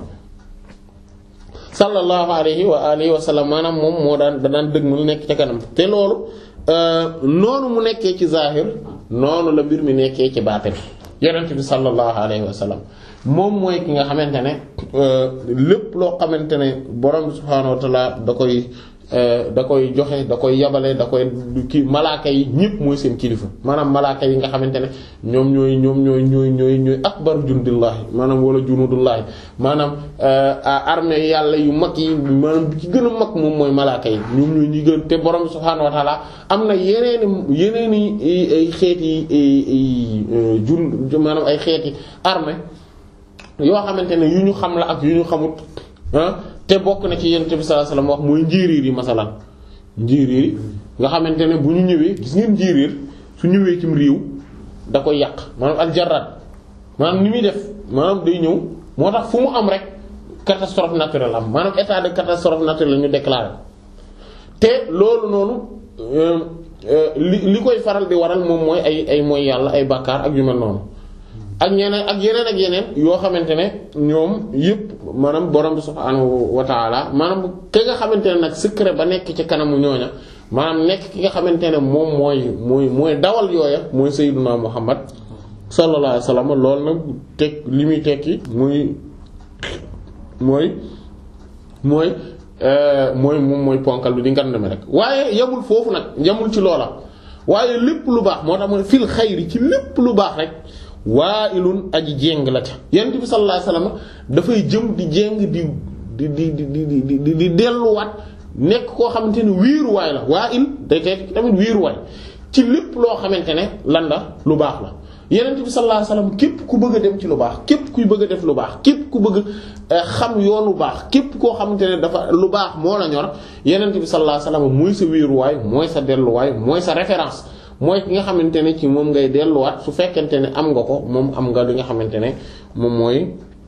sallallahu alayhi wa alihi wa sallam maanaam moom moo daan da daan dëgg mu nekk ci kanam te loolu noonu mu nekkee ci zahir noonu la mbir mi nekkee ci baatin yonent bi sallallahu alayhi wa sallam moom mooy ki nga xamante ne lépp loo xamante ne borom subhaanahu wa ta'ala da koy da koy joxe da koy yabale da koy kii malaaka yi ñëpp mooy seen kilifa maanaam malaaka yi nga xamante ne ñoom ñooy ñoom ñooy ñooy ñooy ñooy akbar jundullahi maanaam wala junudullahi maanaam armée yàlla yu mag yi maanaam bi ci gën a mag moom mooy malaaka yi ñoom ñooy ñi gën te borom subhaanahu wa ta'ala am na yeneeni yeneeni ay xeeti jun maanaam ay xeeti armée yoo xamante ne yu ñu xam la ak yu ñu xamut te bokk na ci yonent bi sallallahu alayhi wasallam wax mooy njiiriir yi masalan njiiriir yi nga xamante ne bu ñu ñëwee gis ngeen njiiriir su ñëwee cim réew da koy yàq maanaam al jarrad maanaam ni muy def maanaam day ñëw moo tax fu mu am rek catastrophe naturelle am maanaam état de catastrophe naturelle ñu déclaré te loolu noonu li li koy faral di waral moom mooy ay ay mooy yàlla ay bàkkaar ak yu mel noonu ak ñeneen ak yeneen ak yeneen yoo xamante ne ñoom yëpp maanaam borom bi subhaanahu wa ta'ala maanaam ki nga xamante ne nag secret ba nekk ci kanamu ñooña maanaam nekk ki nga xamante ne moom mooy mooy mooy dawal yooya mooy sayyiduna Muhammad sallallahu alayhi wasallam loolu nag teg li muy tekki muy mooy mooy mooy moom mooy ponkal bi di ngandame rek waaye yamul foofu nag yamul ci loola waaye lépp lu baax moo tax mooy fil xayri ci lépp lu baax rek waa ilun aji jéng la ca yonent bi sallallahu alayhi wasallam dafay jëm di jéng di di di di di di di delluwaat nekk koo xamante ne wiiruwaay la waa il day teg tamit wiiruwaay ci lépp loo xamante ne lan la lu baax la yonent bi sallallahu alayhi wasallam képp ku bëgg a dem ci lu baax képp kuy bëgg a def lu baax képp ku bëgg xam yoonu baax képp koo xamante ne dafa lu baax moo la ñor yonent bi sallallahu alayhi wasallam mooy sa wiiruwaay mooy sa delluwaay mooy sa référence mooy ki nga xamante ne ci moom ngay delluwaat su fekkente ne am nga ko moom am nga li nga xamante ne moom mooy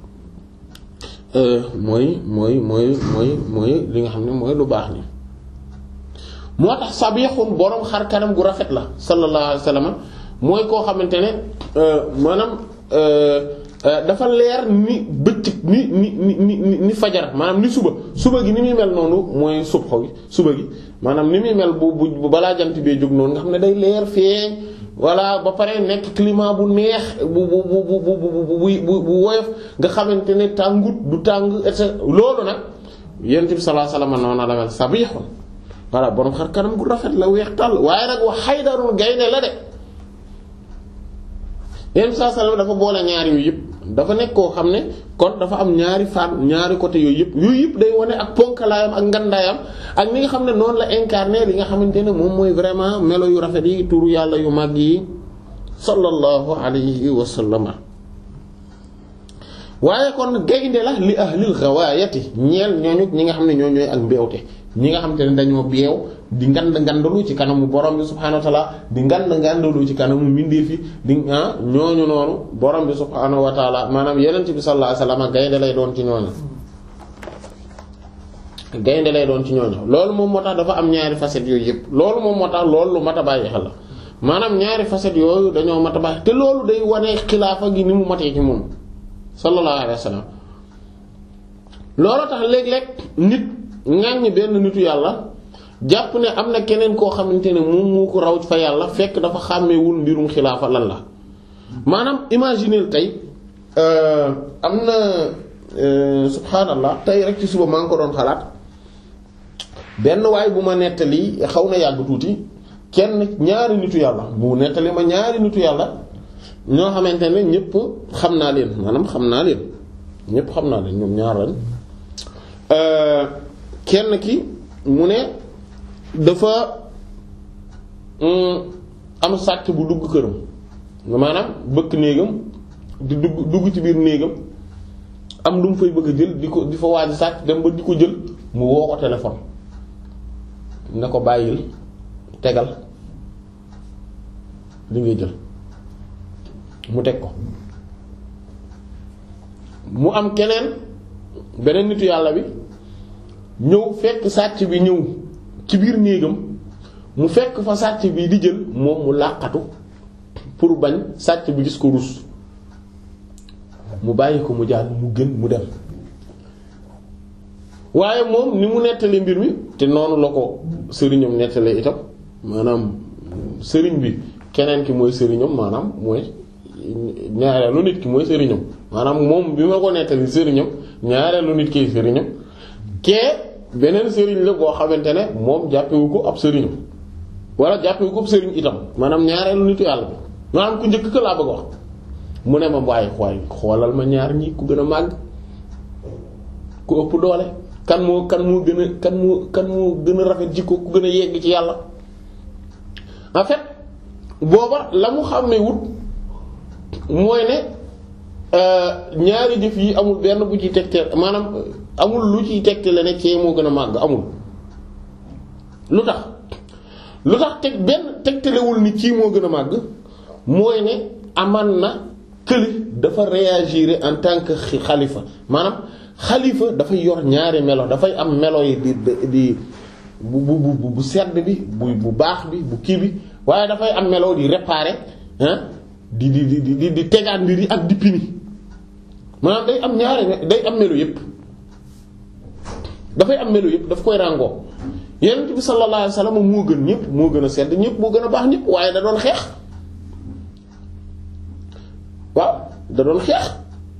mooy mooy mooy mooy mooy li nga xam ne mooy lu baax ni moo tax sabixun boroom xar kanam gu rafet la sallallahu alayhi wasallam mooy koo xamante ne maanaam dafa leer ni bëccëg ni ni ni ni ni fajar maanaam ni suba suba gi ni muy mel noonu mooy subha gi suba gi maanaam ni muy mel bu bu balaa jant bee jóg noonu nga xam ne day leer feeñ voilà ba pare nekk climat bu neex bu bu bu bu bu bu bu woyof nga xamante ne tàngut du tàng et cetera loolu nag yonent bi sallallahu alayhi wasallam noonu la mel sabihun voilà borom xar kanam gu rafet la weex tàll waaye nag wax Haydarun gaynde la de yonent bi sallallahu alayhi wasallam dafa boole ñaari yooyu yëpp dafa nekk koo xam ne kon dafa am ñaari fan ñaari côté yooyu yëpp yooyu yëpp day wane ak ponkalaayam ak ngandaayam ak ni nga xam ne noonu la incarné li nga xamante ne moom mooy vraiment melo yu rafet yi turu yàlla yu mag yi sallallahu alayhi wa sallam waaye kon gaynde la li ahlil ghawaayati ñeel ñooñu ñi nga xam ne ñoo ñooy ak mbeewte ñi nga xamante ne dañoo beew di ngand ngandalu ci kanamu borom bi subhaanahu wa ta'ala di ngand ngandalu ci kanamu mbindeef yi di ah ñooñu noonu borom bi subhaanahu wa ta'ala maanaam yonent bi sallallahu alayhi wa sallam gaynde lay doon ci ñooñu gaynde lay doon ci ñooñu loolu moom moo tax dafa am ñaari facettes yooyu yëpp loolu moom moo tax loolu lu mat a bàyyi xel la maanaam ñaari facettes yooyu dañoo mat a bàyyi te loolu day wane xilaafa gi ni mu matee ci moom sallallahu alayhi wa sallam loolu tax léeg-léeg nit ŋàññ benn nitu yàlla jàpp ne am na keneen koo xamante ne moom moo ko raw fa yàlla fekk dafa xàmmeewul mbirum xilaafa lan la maanaam imaginer tey am na subhaanallah tey rek ci suba maa ngi ko doon xalaat benn waay bu ma nettali xaw na yàgg tuuti kenn ñaari nitu yàlla mu nettali ma ñaari nitu yàlla ñoo xamante ne ñëpp xam naa leen maanaam xam naa leen ñëpp xam naa leen ñoom ñaar lañ kenn ki mu ne dafa am sàcc bu dugg këram maanaam bëkk néegam di dugg dugg ci biir néegam am lu mu fay bëgg a jël di ko di fa waaj sàcc dem ba di ko jël mu woo ko téléphone na ko bàyyil tegal li ngay jël mu teg ko mu am keneen beneen nitu yàlla bi ñëw fekk sàcc bi ñëw ci biir néegam mu fekk fa sàcc bi di jël moom mu làqatu pour bañ sàcc bi gis ko rus mu bàyyi ko mu jàll mu gën mu dem waaye moom ni mu nettalee mbir mi te noonu la ko sëriñam nettalee itam maanaam sëriñ bi keneen ki mooy sëriñam maanaam mooy ñaareelu nit ki mooy sëriñam maanaam moom bi ma ko nettali sëriñam ñaareelu nit ki sëriñam kee beneen sëriñ la boo xamante ne moom jàppewu ko ab sëriñam wala jàppewu ko ab sëriñ itam maanaam ñaareelu nitu yàlla bi maanaam ku njëkk ka laa bëgg wax mu ne ma waaye waaye xoolal ma ñaar ñi ku gën a màgg ku ëpp doole kan moo kan moo gën a kan moo kan moo gën a rafet jikko ku gën a yegg ci yàlla en fait booba la mu xàmmee wut mooy ne ñaari jëf yi amul benn bu ci tegte maanaam amul lu ciy tegtale ne kee moo gën a màgg amul lu tax lu tax teg benn tegtalewul ni kii moo gën a màgg mooy ne aman na këli dafa réagir en tant que xalifa maanaam xalifa dafay yor ñaari melo dafay am melo yi di di bu bu bu bu sedd bi bu bu baax bi bu kii bi waaye dafay am melo di réparer ah di di di di di tegaat mbir yi ak di pini maanaam day am ñaari day am melo yépp dafay am melo yépp daf koy ràngoo Yonent bi sallallahu alayhi wasallam moo gën ñépp moo gën a sedd ñépp moo gën a baax ñépp waaye da doon xeex waaw da doon xeex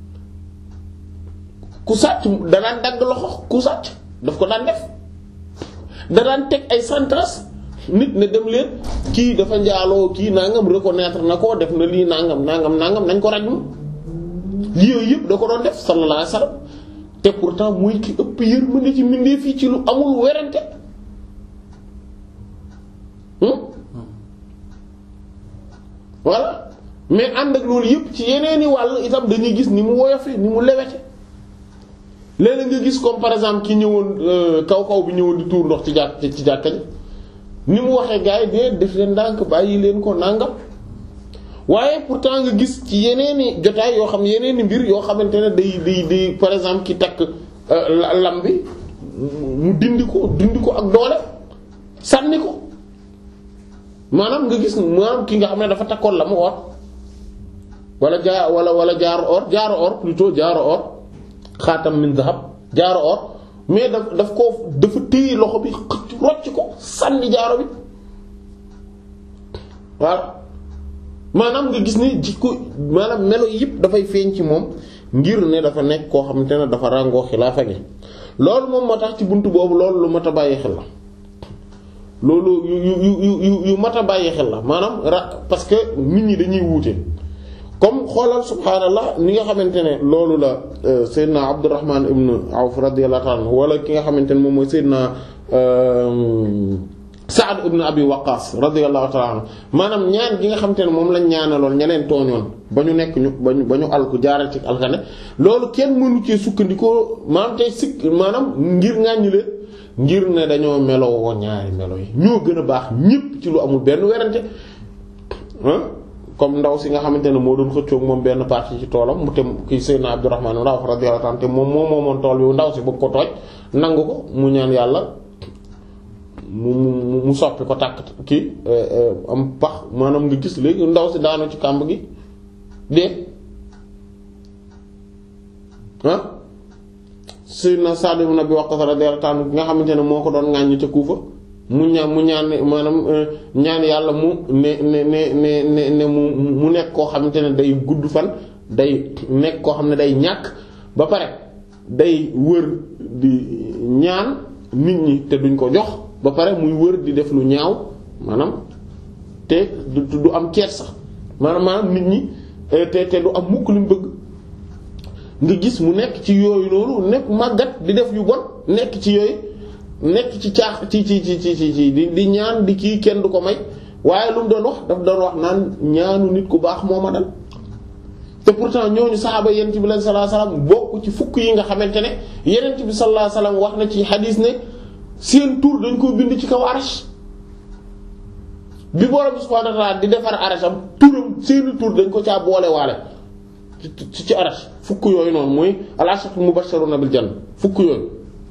ku sàcc da daan dagg loxo ku sàcc daf ko daan def da daan teg ay sentence nit ne dem leen kii dafa njaaloo kii nangam reconnaître na ko def na lii nangam nangam nangam nañ ko rajmu lii yooyu yëpp da ko doon def sallallahu alayhi wasallam te pourtant muy ki ëpp yërmande ci mbindeef fii ci lu amul werante voilà mais ànd ak loolu yëpp ci yeneeni wàll itam dañuy gis ni mu woyofe ni mu lewete léeg-léeg nga gis comme par exemple ki ñëwoon kaw kaw bi ñëwoon di tuur ndox ci jàkk ci jàkka ji ni mu waxee gars yi de def leen ndànk bàyyi leen ko nàngam waaye pourtant nga gis ci yeneeni jotaay yoo xam yeneeni mbir yoo xamante ne day day day par exemple ki takk lam bi mu dindi ko dindi ko ak doole sànni ko maanaam nga gis maanaam ki nga xam ne dafa takkoon la mu woot wala jaa wala wala jaaro or jaaro or plutôt jaaro or xaatam min zahab jaaro or mais daf daf ko dafa téye loxo bi xëcc rocc ko sànni jaaro bi voilà maanaam nga gis ni jikko maanaam melo yëpp dafay feeñ ci moom ngir ne dafa nekk koo xamante ne dafa ràngoo xilaafa gi loolu moom moo tax ci buntu boobu loolu lu mat a bàyyi xel la loolu yu yu yu yu yu mat a bàyyi xel la maanaam ra parce que nit ñi dañuy wuute comme xoolal subhaanallah ni nga xamante ne loolu la Seydina Abdurrahman ibn Awf radiyallahu ta'ala anhu wala ki nga xamante ne moom mooy Seydina Sa'd ibn Abi Waqqas radiyallahu ta'ala anhu maanaam ñaan gi nga xamante ne moom lañ ñaanaloon ña leen tooñoon ba ñu nekk ñu ba ñu ba ñu alku jaaral ci alkane loolu kenn mënu cee sukkandikoo maanaam tey sikk maanaam ngir ŋàññi leen ngir ne dañoo meloo ñaari melo yi ñoo gën a baax ñépp ci lu amul benn werante ah comme ndaw si nga xamante ne moo doon xëccoog moom benn partie ci toolam mu te kii Seydina Abdurrahman ibn Awf radiyallahu ta'ala te moom moo moomoon tool bi ndaw si bëgg ko tooj nangu ko mu ñaan yàlla mu mu mu soppi ko tàkk kii am pax maanaam nga gis léegi ndaw si daanu ci kàmb gi dee ah Seydina Sa'd ibn Abi Waqqas radiyallahu ta'ala nga xamante ne moo ko doon ŋàññi ca Kuufa mu ñaan mu ñaan maanaam ñaan yàlla mu ne ne ne ne ne mu mu nekk koo xamante ne day gudd fan day nekk koo xam ne day ñàkk ba pare day wër di ñaan nit ñi te duñ ko jox ba pare muy wër di def lu ñaaw maanaam te du du am ceet sax maanaam maanaam nit ñi te te du am mukk li mu bëgg nga gis mu nekk ci yooyu loolu nekk màggat di def yu bon nekk ci yooyu nekk ci caax ci ci ci ci ci di di ñaan di kii kenn du ko may waaye lu mu doon wax daf doon wax naan ñaanu nit ku baax moo ma dal te pourtant ñooñu saxaaba yonent bi sallallahu alayhi wasallam bokk ci fukk yi nga xamante ne yonent bi sallallahu alayhi wasallam wax na ci xadiis ne seen tur dañ koo bind ci kaw arash bi borom subhaanahu wa ta'aala di defar arash am turam seeni tur dañ ko caa boole waale ci ci arash fukk yooyu noonu mooy al-asharatul mubashsharuna bil janna fukk yooyu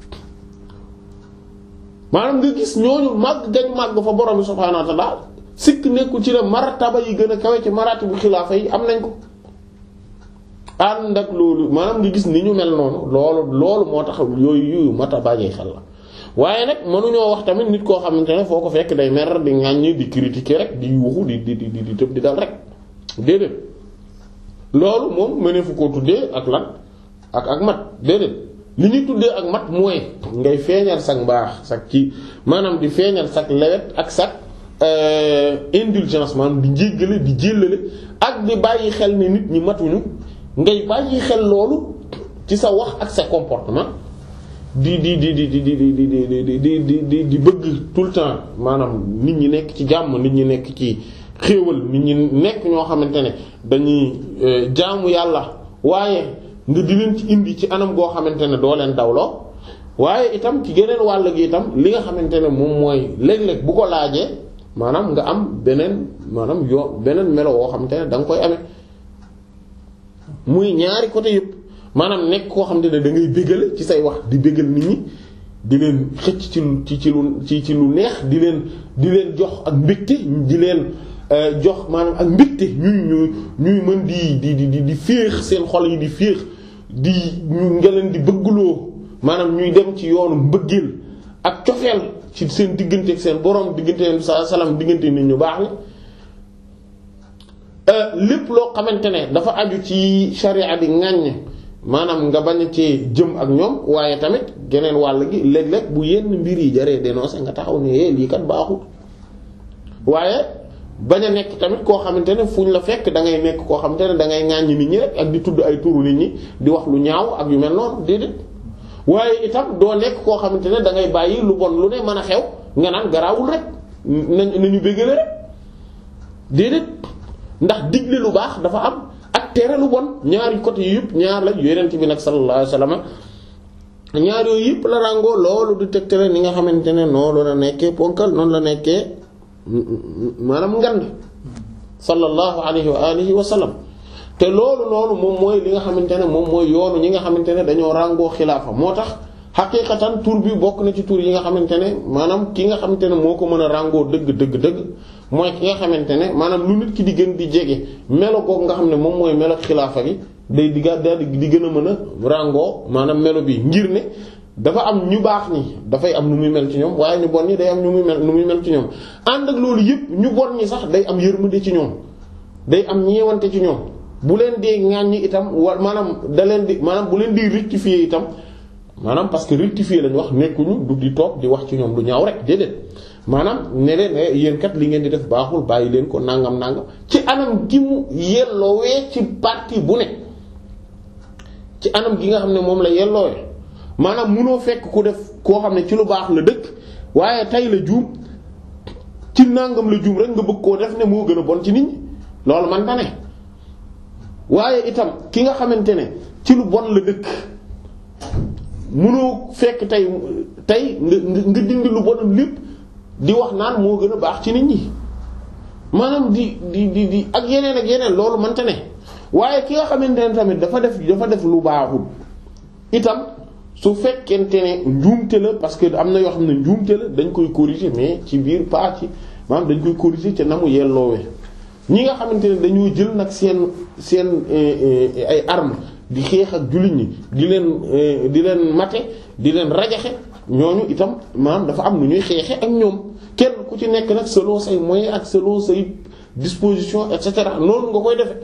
maanaam nga gis ñooñu màgg gañ màgg fa borom subhaanahu wa ta'aala sikk nekkul ci la martaba yi gën a kawe ci maratibu xilaafa yi am nañ ko ànd ak loolu maanaam nga gis ni ñu mel noonu loolu loolu moo tax yooyu yooyu mat a bàyyee xel la waaye nag mënuñoo wax tamit nit koo xamante ne foo ko fekk day mer di ŋàññi di critiquer rek di yuuxu di di di di tëb di dal rek déedéet loolu moom mënee fu koo tuddee ak lan ak ak mat déedéet li ñuy tuddee ak mat mooy ngay feeñal sag mbaax sag ci maanaam di feeñal sag lewet ak sag indulgence maanaam di jéggale di jéllale ak di bàyyi xel ne nit ñi matuñu ngay bàyyi xel loolu ci sa wax ak sa comportement di di di di di di di di di di di di bëgg tout le temps maanaam nit ñi nekk ci jàmm nit ñi nekk ci xéewal nit ñi nekk ñoo xamante ne dañuy jaamu yàlla waaye nga di leen ci indi ci anam goo xamante ne doo leen dawloo waaye itam ci geneen wàll gi itam li nga xamante ne moom mooy léeg-léeg bu ko laajee maanaam nga am beneen maanaam yoo beneen melo woo xamante ne da nga koy amee muy ñaari côté yëpp maanaam nekk koo xamante ne da ngay bégale ci say wax di bégal nit ñi di leen xëcc ci ci ci lu ci ci lu neex di leen di leen jox ak mbégte di leen jox maanaam ak mbégte ñuy ñuy ñuy mën di di di di féex seen xol yi di féex di ñu nga leen di bëggloo maanaam ñuy dem ci yoonu mbëggeel ak cofeel ci seen diggante ak seen borom diggante leen sa salaam diggante nit ñu baax la lépp loo xamante ne dafa aju ci sharia di ŋàññ maanaam nga bañ a cee jëm ak ñoom waaye tamit geneen wàll gi léeg-léeg bu yenn mbir yi jaree dénoncer nga taxaw ne lii kat baaxul waaye bañ a nekk tamit koo xamante ne fu ñu la fekk da ngay nekk koo xamante ne da ngay ŋàññ nit ñi rek ak di tudd ay turu nit ñi di wax lu ñaaw ak yu mel noonu déedéet waaye itam doo nekk koo xamante ne da ngay bàyyi lu bon lu ne mën a xew nga naan garaawul rek nañ nañu bëggale rek déedéet ndax digle lu baax dafa am ak tere lu bon ñaari côté yi yëpp ñaar la yonent bi nag sallallahu alayhi wasallam ñaar yooyu yëpp la ràngoo loolu di tegtale ni nga xamante ne noonu la nekkee ponkal noonu la nekkee maanaam ngand sallallahu alayhi wa alihi wa sallam te loolu noonu moom mooy li nga xamante ne moom mooy yoonu ñi nga xamante ne dañoo ràngoo xilaafa moo tax xaqiiqatan tur bi bokk na ci tur yi nga xamante ne maanaam ki nga xamante ne moo ko mën a ràngoo dëgg dëgg dëgg mooy ki nga xamante ne maanaam lu nit ki di gën di jege melo googu nga xam ne moom mooy melo xilaafa gi day di daal di gën a mën a ràngoo maanaam melo bi ngir ne dafa am ñu baax ñi dafay am nu muy mel ci ñoom waaye ñu bon ñi day am ñu muy mel nu muy mel ci ñoom ànd ak loolu yëpp ñu bon ñi sax day am yërmande ci ñoom day am ñeewante ci ñoom bu leen dee ŋàññi itam wa maanaam da leen di maanaam bu leen di rectifier itam maanaam parce que rectifier lañu wax nekkuñu du di toog di wax ci ñoom du ñaaw rek déedéet maanaam ne leen yéen kat li ngeen di def baaxul bàyyi leen ko nangam nangam ci anam gi mu yelloowee ci partie bu ne ci anam gi nga xam ne moom la yelloowee maanaam munoo fekk ku def koo xam ne ci lu baax la dëkk waaye tey la juum ci nangam la juum rek nga bëgg koo def ne moo gën a bon ci nit ñi loolu man ta ne waaye itam ki nga xamante ne ci lu bon la dëkk munoo fekk tey tey nga nga dindi lu bonam lépp di wax naan moo gën a baax ci nit ñi maanaam di di di di ak yeneen ak yeneen loolu mënta ne waaye ki nga xamante ne tamit dafa def dafa def lu baaxul itam su fekkente ne njuumte la parce que am na yoo xam ne njuumte la dañ koy corriger mais ci biir pas ci maanaam dañ koy corriger ca na mu yelloowee ñi nga xamante ne dañoo jël nag seen seen ay armes di xeex ak jullit ñi di leen di leen mate di leen rajaxe ñooñu itam maanaam dafa am nu ñuy xeexe ak ñoom kenn ku ci nekk nag selon say moyens ak selon say disposition et cetera noonu nga koy defe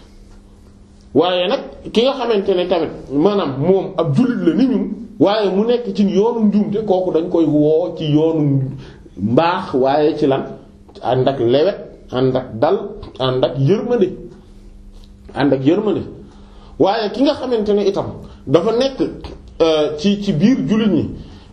waaye nag ki nga xamante ne tamit maanaam moom ab jullit la ni ñun waaye mu nekk ci yoonu njuumte kooku dañ koy woo ci yoonu mbaax waaye ci lan ànd ak lewet ànd ak dal ànd ak yërmande ànd ak yërmande waaye ki nga xamante ne itam dafa nekk ci ci biir jullit ñi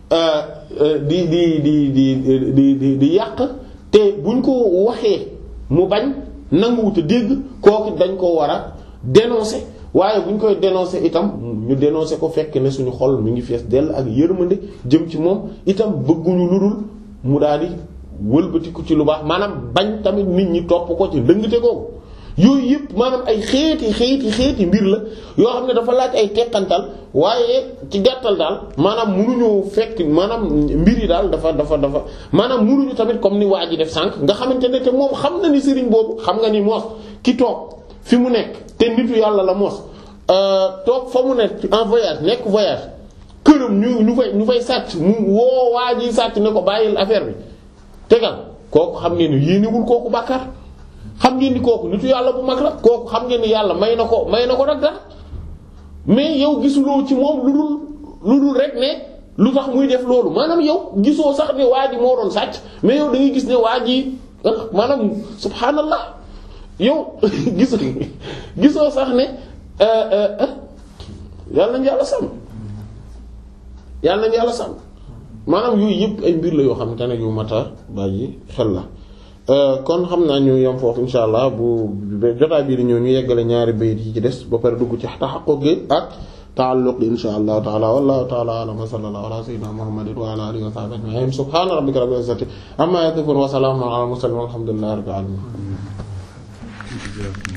di di di di di di di yàq te buñ ko waxee mu bañ nanguwute dégg kooku dañ ko war a dénoncer waaye buñ koy dénoncer itam ñu dénoncer ko fekk ne suñu xol mi ngi fees dell ak yërmande jëm ci moom itam bëgguñu lu dul mu daal di wëlbatiku ci lu baax maanaam bañ tamit nit ñi topp ko ci ndëngte googu yooyu yëpp maanaam ay xeeti xeeti xeeti mbir la yoo xam ne dafa laaj ay teqantal waaye ci gàttal daal maanaam munuñu fekk maanaam mbir yi daal dafa dafa dafa maanaam munuñu tamit comme ni waa ji def sànq nga xamante ne te moom xam na ni sëriñ boobu xam nga ni moos ki toog fi mu nekk te nitu yàlla la moos toog fa mu nekk en voyage nekk voyage këram ñu ñu fay ñu fay sàcc mu woo waa ji sàcc ne ko bàyyil affaire bi tegal kooku xam ngeen ni yéenewul kooku bàkkaar xam ngeen ni kooku nitu yàlla bu mag la kooku xam ngeen ni yàlla may na ko may na ko nag dara mais yow gisuloo ci moom lu dul lu dul rek ne lu tax muy def loolu maanaam yow gisoo sax ne waa ji moo doon sàcc mais yow da ngay gis ne waa ji maanaam subhaanallah yow gisoo gisoo sax ne yàlla nañu yàlla sàmm yàlla nañu yàlla sàmm maanaam yooyu yëpp ay mbir la yoo xam te ne yu mata bàyyi xel la. kon xam naa ñu yem foofu insha allah bu jotaay bii di ñëw ñu yeggale ñaari bayit yi ci des ba pare dugg ci taxaqquq gi ak ta'alluq gi insha allah taala wallahu taala a'lam wa sallallahu ala sayyidina muhammadin wa ala alihi wa sahbihi ajma'in subhana rabbika rabbil izzati amma yasifun wa salamun ala al mursalin walhamdulillahi rabbil alamin